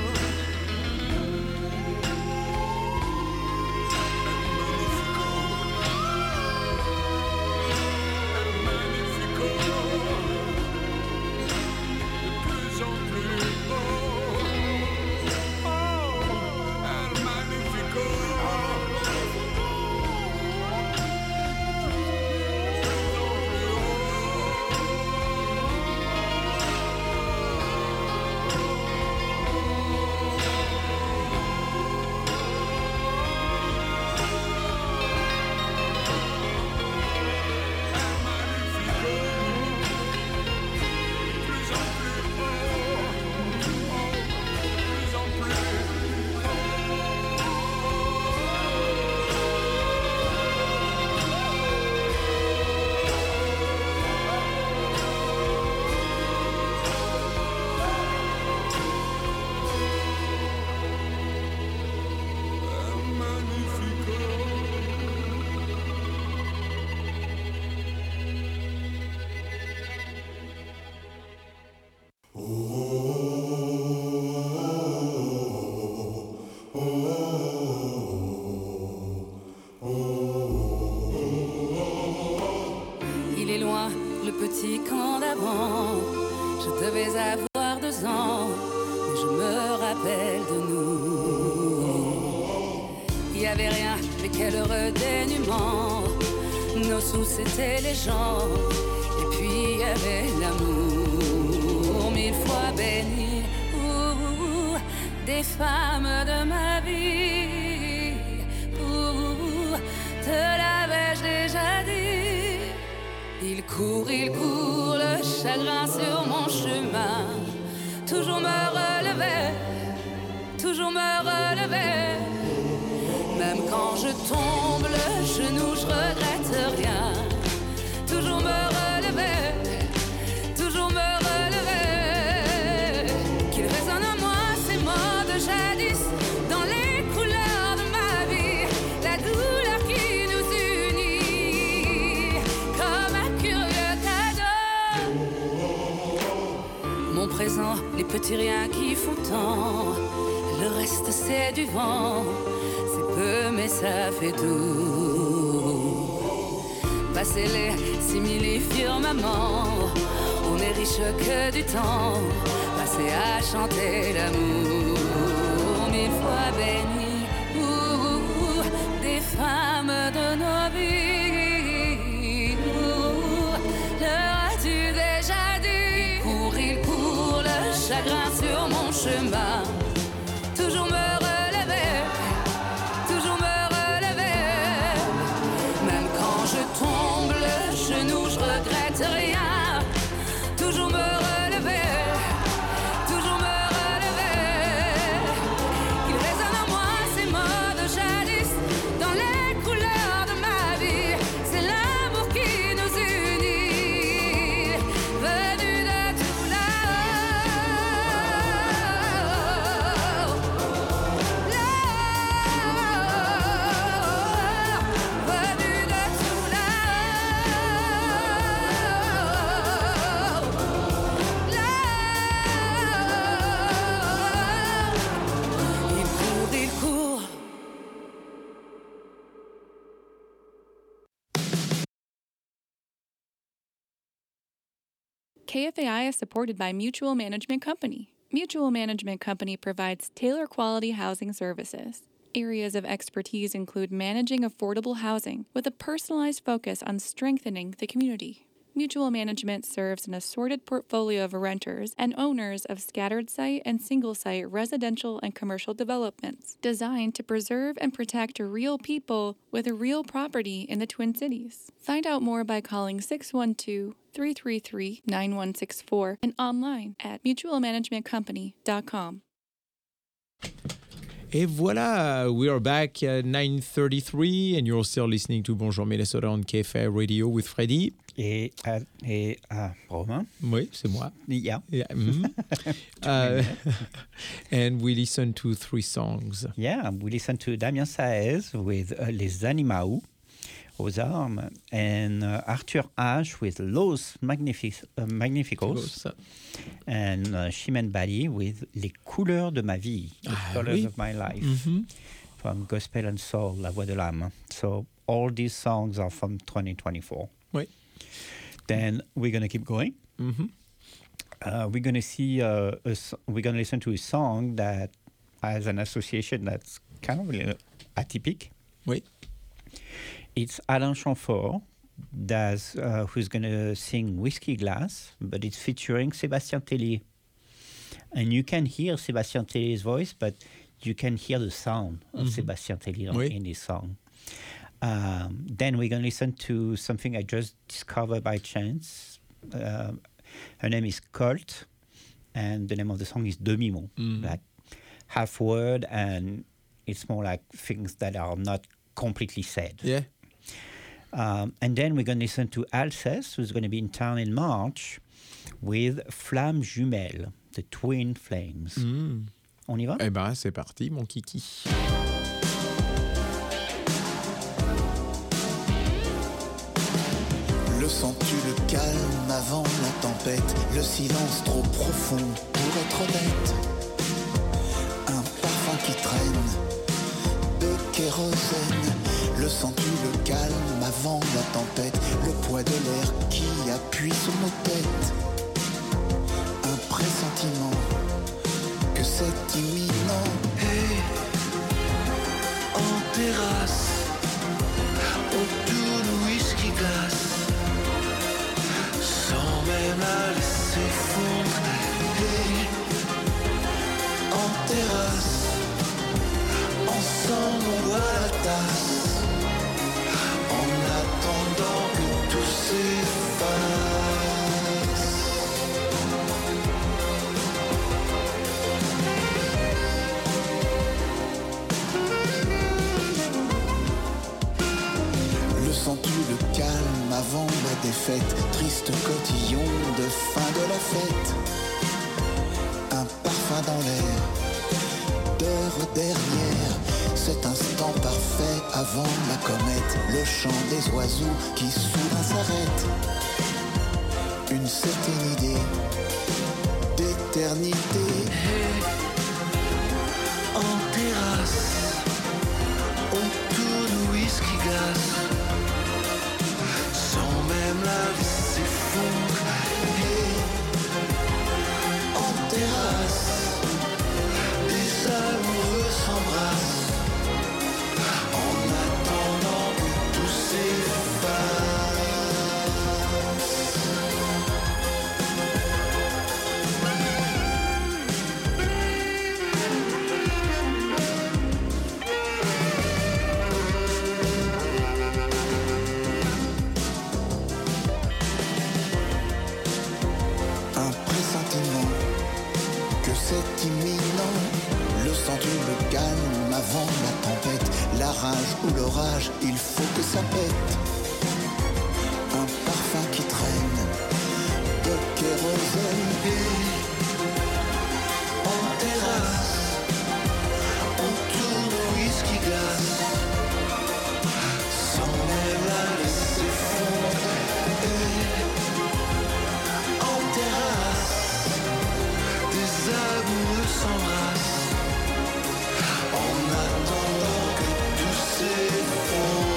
Petit camp d'avant, je devais avoir deux ans, mais je me rappelle de nous. Il y avait rien, mais quel heureux dénuement. Nos sous c'était les gens, et puis il y avait l'amour. Mille fois béni, ouh, des femmes de ma vie. Ouh, te l'avais-je déjà dit? Il court, il court, le chagrin sur mon chemin. Toujours me relever, toujours me relever. Même quand je tombe le genou, je regrette rien. Toujours me relever, toujours me relever. Qu'il résonne en moi ces mots de jadis, dans les couleurs de ma vie. La douleur qui nous unit, comme un curieux cadeau. Mon présent, les petits riens qui font tant. Le reste c'est du vent. Peu, mais ça fait tout. Passez les simili firmaments, on est riche que du temps passé à chanter l'amour. Mille fois béni, ouh, des femmes de nos vies. Ouh, leur as-tu déjà dit? Cours, il court, le chagrin sur mon chemin. Toujours me relever, toujours me relever. Même quand je tombe le genou, je regrette rien. Toujours me relever, toujours me relever. Qu'il résonne en moi ces mots de jadis, dans les couleurs de ma vie. C'est l'amour qui nous unit, venu de tout là-haut. K F A I is supported by Mutual Management Company. Mutual Management Company provides tailor quality housing services. Areas of expertise include managing affordable housing with a personalized focus on strengthening the community. Mutual Management serves an assorted portfolio of renters and owners of scattered site and single site residential and commercial developments designed to preserve and protect real people with a real property in the Twin Cities. Find out more by calling six one two, three three three, nine one six four and online at mutual management company dot com. Et voilà, we are back at nine thirty-three and you're still listening to Bonjour Minnesota on K F A I Radio with Freddy. Et, uh, et uh, Romain. Oui, c'est moi. Yeah. yeah. Mm-hmm. uh, and we listen to three songs. Yeah, we listen to Damien Saez with uh, Les Animaux aux armes and uh, Arthur Ashe with Los Magnific- uh, Magnificos and uh, Chimène Badi with Les Couleurs de ma vie, The ah, Colors oui. of My Life, mm-hmm. from Gospel and Soul, La Voix de l'âme. So all these songs are from twenty twenty-four. Oui. Then we're going to keep going. Mm-hmm. Uh, we're going to see, uh, a, we're going to listen to a song that has an association that's kind of uh, atypique. Oui. It's Alain Chamfort, that's, uh, who's going to sing Whiskey Glass, but it's featuring Sébastien Tellier. And you can hear Sébastien Tellier's voice, but you can hear the sound of mm-hmm. Sébastien Tellier oui. in this song. Um, then we're going to listen to something I just discovered by chance. Uh, her name is Colt, and the name of the song is Demi-mot, mm. like half word, and it's more like things that are not completely said. Yeah. Um, and then we're going to listen to Alceste, who's going to be in town in March, with Flammes Jumelles, the Twin Flames. Mm. On y va? Eh ben, c'est parti, mon kiki. Le sens-tu le calme avant la tempête, le silence trop profond pour être honnête, un parfum qui traîne de kérosène. Le sens-tu le calme avant la tempête, le poids de l'air qui appuie sur nos têtes, un pressentiment que c'est imminent. Hey, en terrasse, autour de whisky glace, sans même la laisser fondre. Hey, en terrasse, ensemble on boit la tasse, en attendant que tout s'efface. Le sens-tu le calme avant la défaite, triste cotillon de fin de la fête, un parfum dans l'air, d'heure dernière, cet instant parfait avant la comète, le chant des oiseaux qui soudain s'arrête, une certaine idée d'éternité. Hey, en terrasse, autour de whisky glace, sans même la laisser fondre. Hey, en terrasse, des amoureux s'embrassent, en attendant que tout s'efface. Un pressentiment que c'est imminent. Le sens-tu le calme avant la tempête, la rage ou l'orage, il faut que ça pète. Un parfum qui traîne de kérosène. Et en terrasse, autour de whisky glace, sans même la laisser fondre. Et en terrasse, des amoureux s'embrassent, en attendant que tout s'effondre.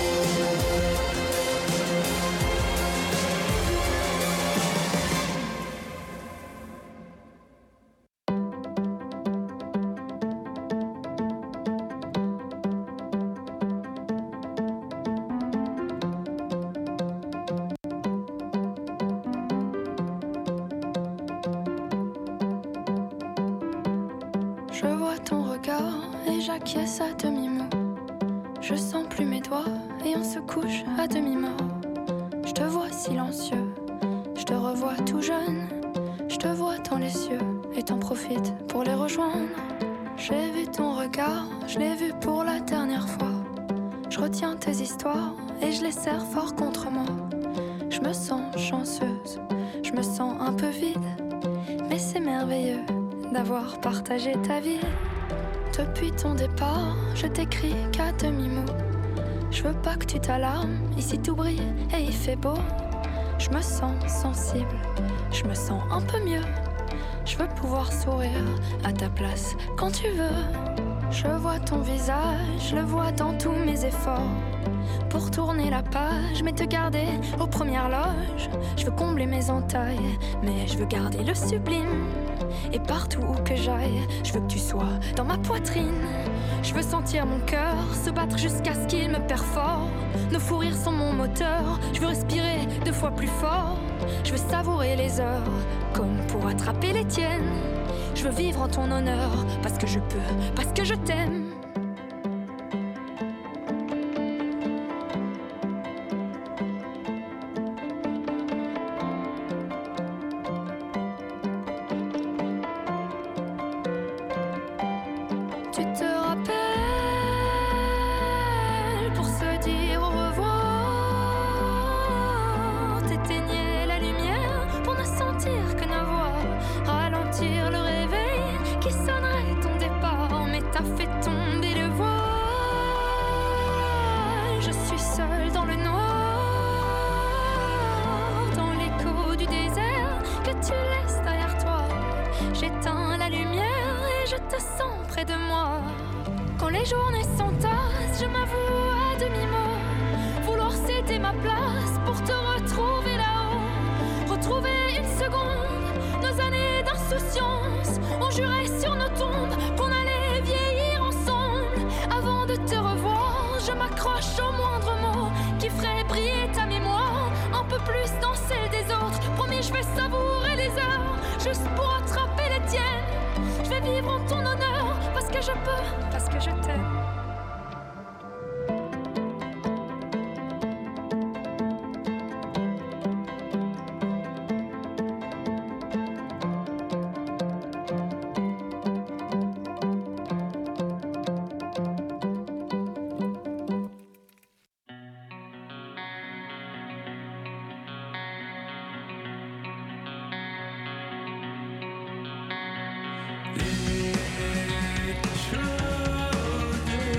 Je vois ton regard et j'acquiesce à demi-mot. Je sens plus mes doigts et on se couche à demi-mort. Je te vois silencieux, je te revois tout jeune. Je te vois dans les cieux et t'en profites pour les rejoindre. J'ai vu ton regard, je l'ai vu pour la dernière fois. Je retiens tes histoires et je les serre fort contre moi. Je me sens chanceuse, je me sens un peu vide, mais c'est merveilleux d'avoir partagé ta vie. Depuis ton départ, je t'écris qu'à demi-mot. Je veux pas que tu t'alarmes, ici tout brille et il fait beau. Je me sens sensible, je me sens un peu mieux. Je veux pouvoir sourire à ta place quand tu veux. Je vois ton visage, je le vois dans tous mes efforts. Pour tourner la page, mais te garder aux premières loges. Je veux combler mes entailles, mais je veux garder le sublime. Et partout où que j'aille, je veux que tu sois dans ma poitrine. Je veux sentir mon cœur se battre jusqu'à ce qu'il me perfore. Nos fous rires sont mon moteur, je veux respirer deux fois plus fort. Je veux savourer les heures, comme pour attraper les tiennes. Je veux vivre en ton honneur, parce que je peux, parce que je t'aime. Tu te rappelles, pour se dire au revoir, t'éteignais la lumière pour ne sentir que nos voix, ralentir le réveil qui sonnerait ton départ, mais t'as fait tomber le voile. Je suis seule dans le noir, dans l'écho du désert que tu laisses derrière toi. J'éteins la lumière et je te sens près de moi. Quand les journées s'entassent, je m'avoue à demi-mot vouloir céder ma place pour te retrouver là-haut. Retrouver une seconde, nos années d'insouciance. On jurait sur nos tombes qu'on allait vieillir ensemble. Avant de te revoir, je m'accroche au moindre mot qui ferait briller ta mémoire un peu plus dans celle des autres. Promis, je vais savourer les heures juste pour attraper les tiennes. Je vais vivre en ton honneur parce que je peux, parce que je t'aime. Les cheveux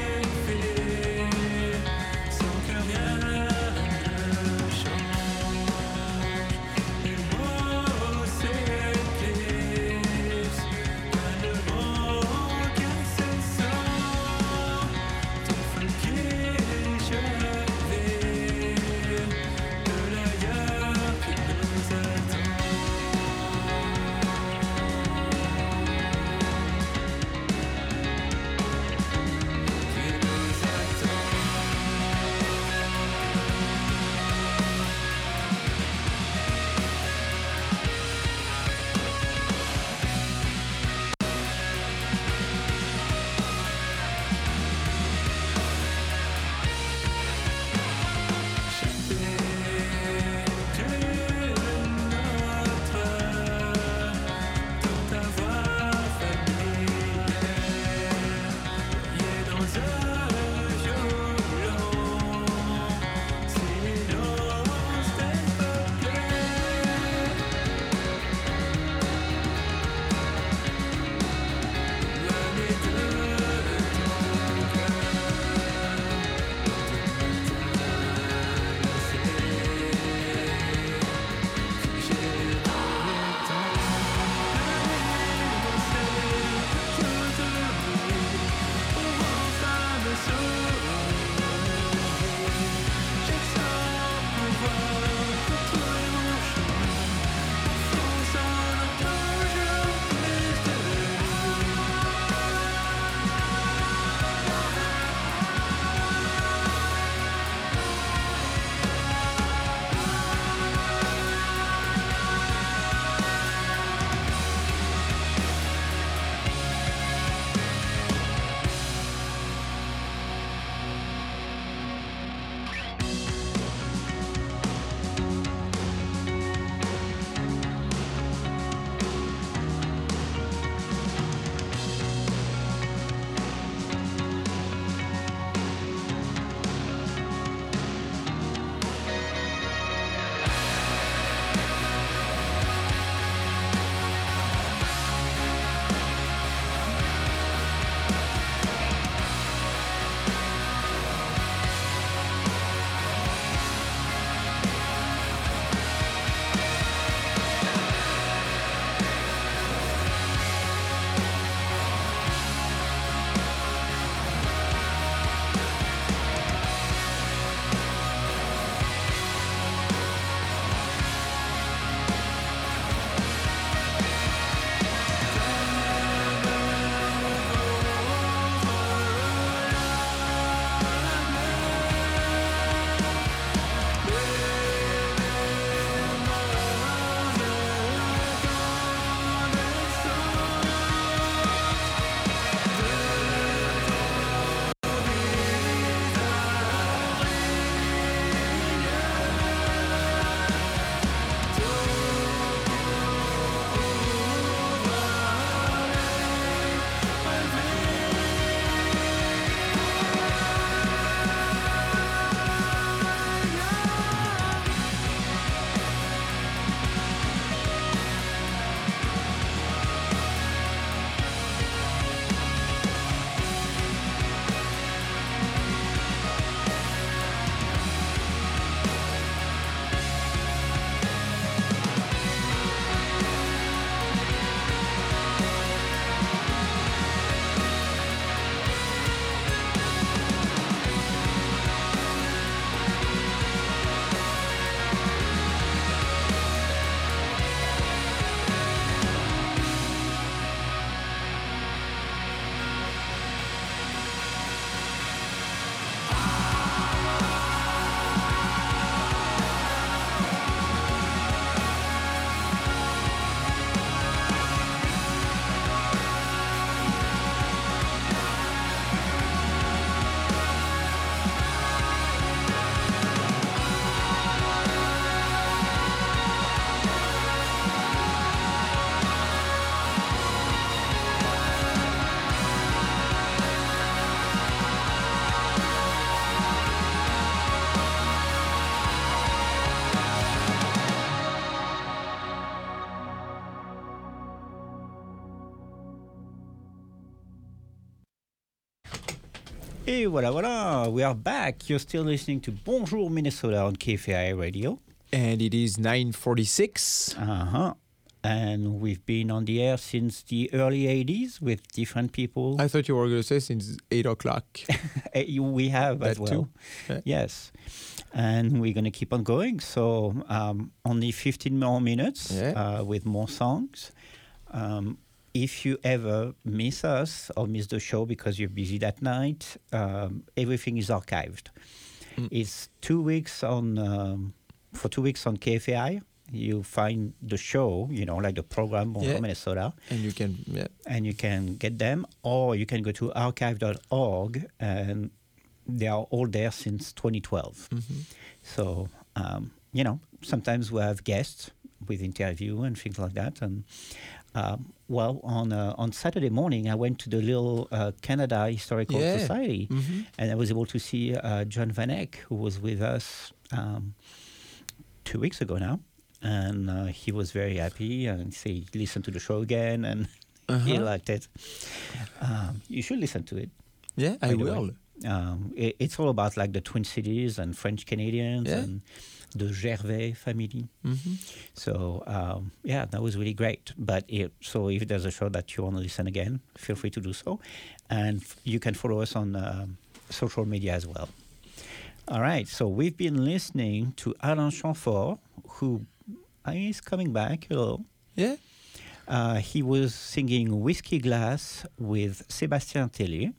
Et voilà, voilà, we are back. You're still listening to Bonjour Minnesota on K F A I Radio. And it is nine forty-six. Uh-huh. And we've been on the air since the early eighties with different people. I thought you were going to say since eight o'clock. We have that as well. Too. Yeah. Yes. And we're going to keep on going. So um, only fifteen more minutes yeah. uh, with more songs. Um, if you ever miss us or miss the show because you're busy that night, um, everything is archived. Mm. It's two weeks on, um, for two weeks on K F A I. You find the show, you know, like the program Bonjour yeah. Minnesota. And you can, yeah. And you can get them, or you can go to archive dot org, and they are all there since twenty twelve. Mm-hmm. So, um, you know, sometimes we have guests with interview and things like that. And, um, well, on uh, on Saturday morning, I went to the little uh, Canada Historical yeah. Society, mm-hmm. and I was able to see uh, John Van Eyck, who was with us um, two weeks ago now. And uh, he was very happy, and he listened to the show again, and uh-huh. he liked it. Um, you should listen to it. Yeah, I will. Um, it, it's all about like the Twin Cities and French Canadians yeah. and the Gervais family. Mm-hmm. So um, yeah, that was really great. But it, so if there's a show that you want to listen again, feel free to do so, and f- you can follow us on uh, social media as well. All right, so we've been listening to Alain Chamfort, who is coming back a little. Yeah. Uh, he was singing Whiskey Glass with Sébastien Tellier,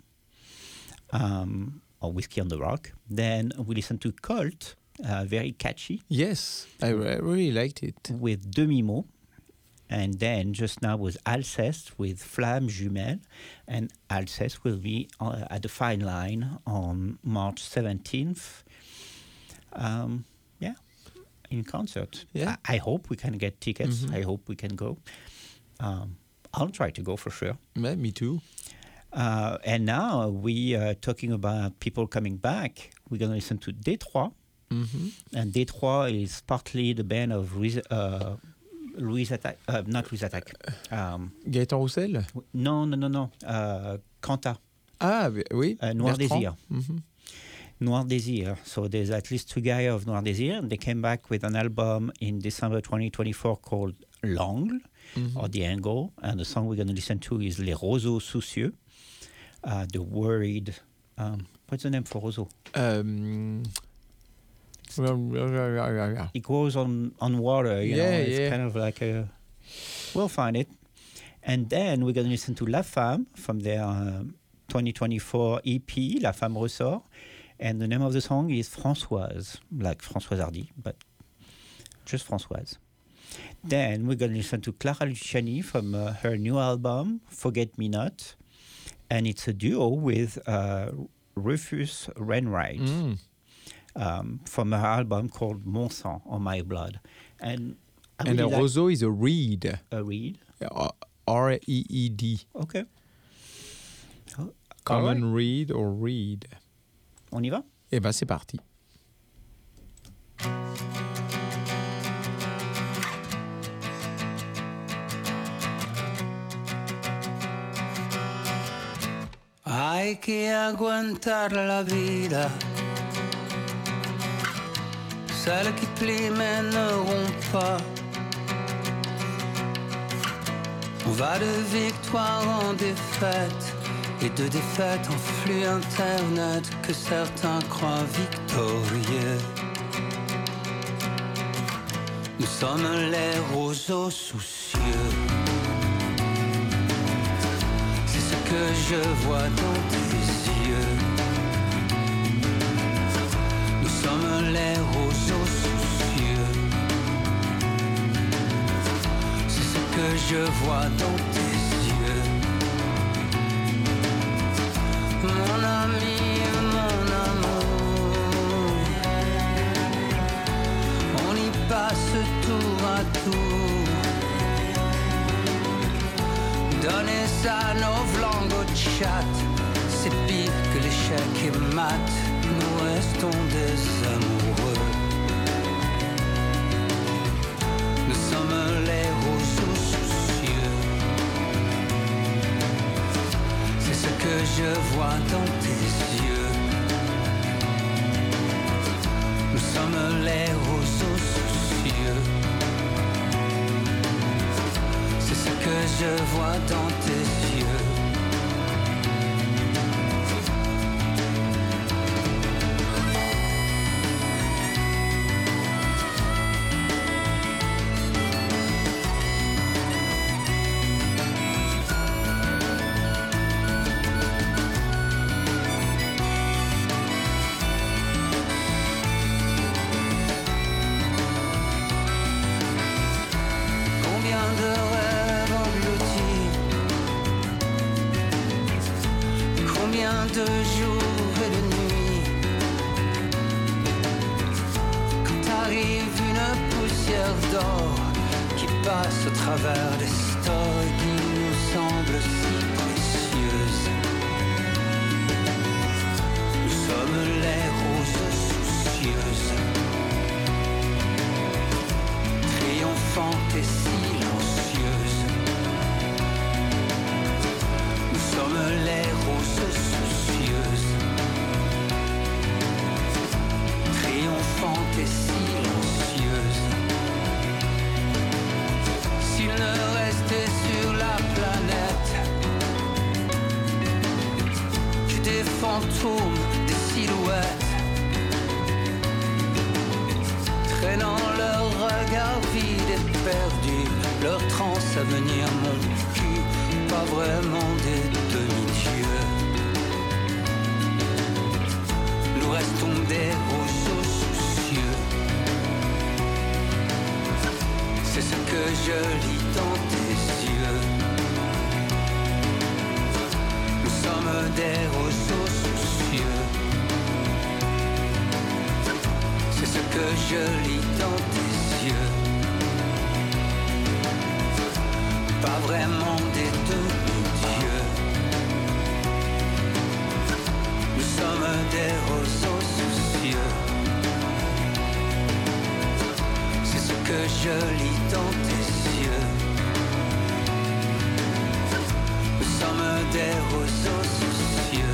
um, or Whiskey on the Rock. Then we listened to Colt, uh, very catchy. Yes, I, I really liked it. With Demi-Mot. And then just now was Alceste with Flamme Jumelle. And Alceste will be uh, at the Fine Line on March seventeenth. Um, yeah, in concert. Yeah. I, I hope we can get tickets. Mm-hmm. I hope we can go. Um, I'll try to go for sure. Yeah, me too. Uh, and now we are talking about people coming back. We're going to listen to Détroit. Mm-hmm. And Détroit is partly the band of Louise, uh, Louise Attaque, uh, not Louise Attaque. Um, Gaëtan Roussel? No, no, no, no. Uh, Quanta. Ah, oui. Uh, Noir Bertrand. Désir. Mm-hmm. Noir Désir. So there's at least two guys of Noir Désir, and they came back with an album in December twenty twenty-four called L'Angle, mm-hmm. or The Angle, and the song we're going to listen to is Les Roseaux Soucieux, uh, the worried... Um, what's the name for roseau? Um, it grows on, on water, you yeah, know, it's yeah. kind of like a... We'll find it. And then we're going to listen to La Femme from their um, twenty twenty-four E P, La Femme Ressort. And the name of the song is Françoise, like Françoise Hardy, but just Françoise. Then we're going to listen to Clara Luciani from uh, her new album, Forget Me Not. And it's a duo with uh, Rufus Wainwright mm. um, from her album called Mon Sang, or My Blood. And, I and really a like roseau is a reed. A reed? R E E D. Okay. Oh, Common right. reed or reed. On y va? Eh ben, c'est parti. Hay que aguantar la vida. Celles qui plient mèneront pas. On va de victoire en défaite, et de défaite en flux internet que certains croient victorieux. Nous sommes les roseaux soucieux. C'est ce que je vois dans tes yeux. Nous sommes les roseaux soucieux. C'est ce que je vois dans tes yeux. Mon ami, mon amour, on y passe tour à tour. Donnez ça nos vlangues au chat, c'est pire que l'échec et mat. Nous restons des amoureux. Nous sommes les roseaux soucieux. C'est ce que je vois dans tes yeux. sommes les roseaux soucieux. C'est ce que je vois dans tes yeux. De jour et de nuit, quand arrive une poussière d'or qui passe au travers des stores qui nous semblent si précieuses. Nous sommes les roses soucieuses, triomphantes et silencieuses. Nous sommes les roses soucieuses, triomphantes et silencieuses. S'il ne restait sur la planète que des fantômes, des silhouettes, traînant leur regard vide et perdu, leur transe à venir, mon cul, pas vraiment des demi-dieux. Nous restons des roseaux soucieux. C'est ce que je lis dans tes yeux. Nous sommes des roseaux soucieux. C'est ce que je lis dans tes yeux. Pas vraiment des demi-dieux. Nous sommes des roseaux soucieux. C'est ce que je lis dans tes yeux. Nous sommes des roseaux soucieux.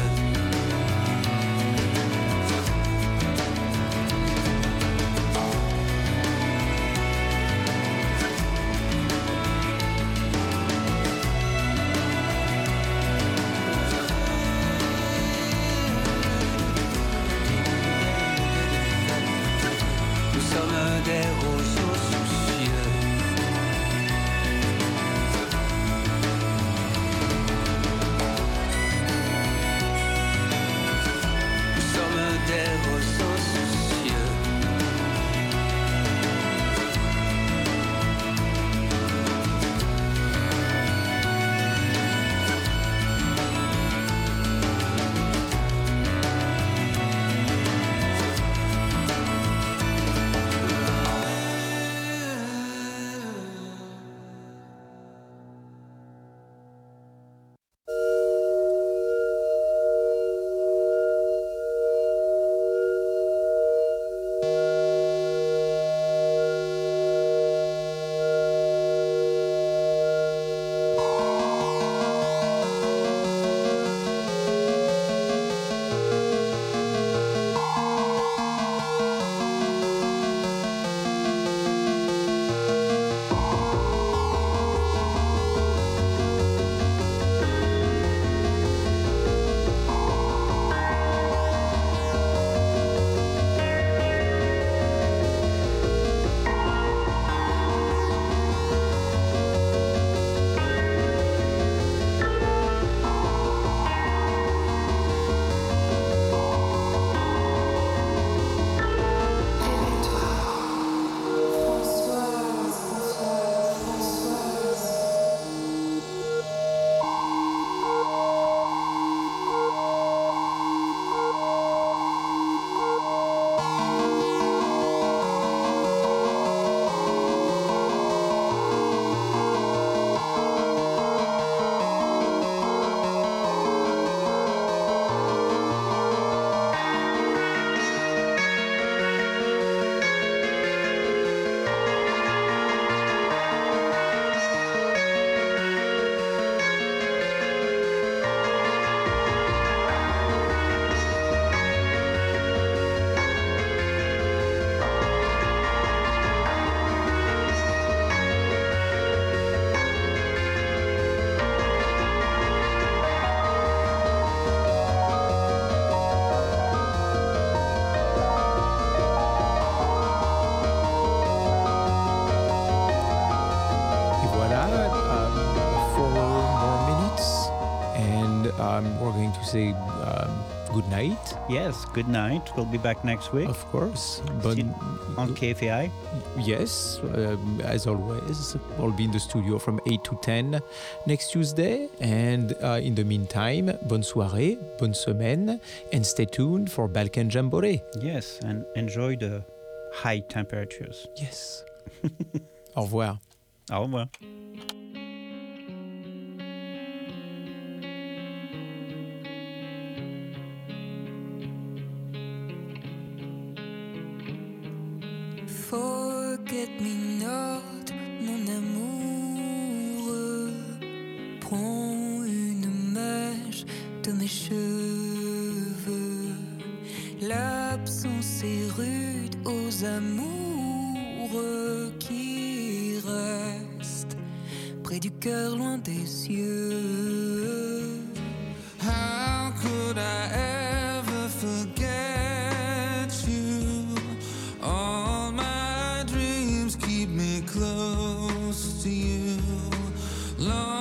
um, we're going to say um, good night. Yes, good night. We'll be back next week. Of course. But on K F A I? Yes, um, as always. I'll be in the studio from eight to ten next Tuesday. And uh, in the meantime, bonne soirée, bonne semaine, and stay tuned for Balkan Jamboree. Yes, and enjoy the high temperatures. Yes. Au revoir. Au revoir. Forget me not, mon amoureux. Prends une mèche de mes cheveux. L'absence est rude aux amoureux qui restent près du cœur, loin des cieux. How could I ever forget you? All my dreams keep me close to you. Long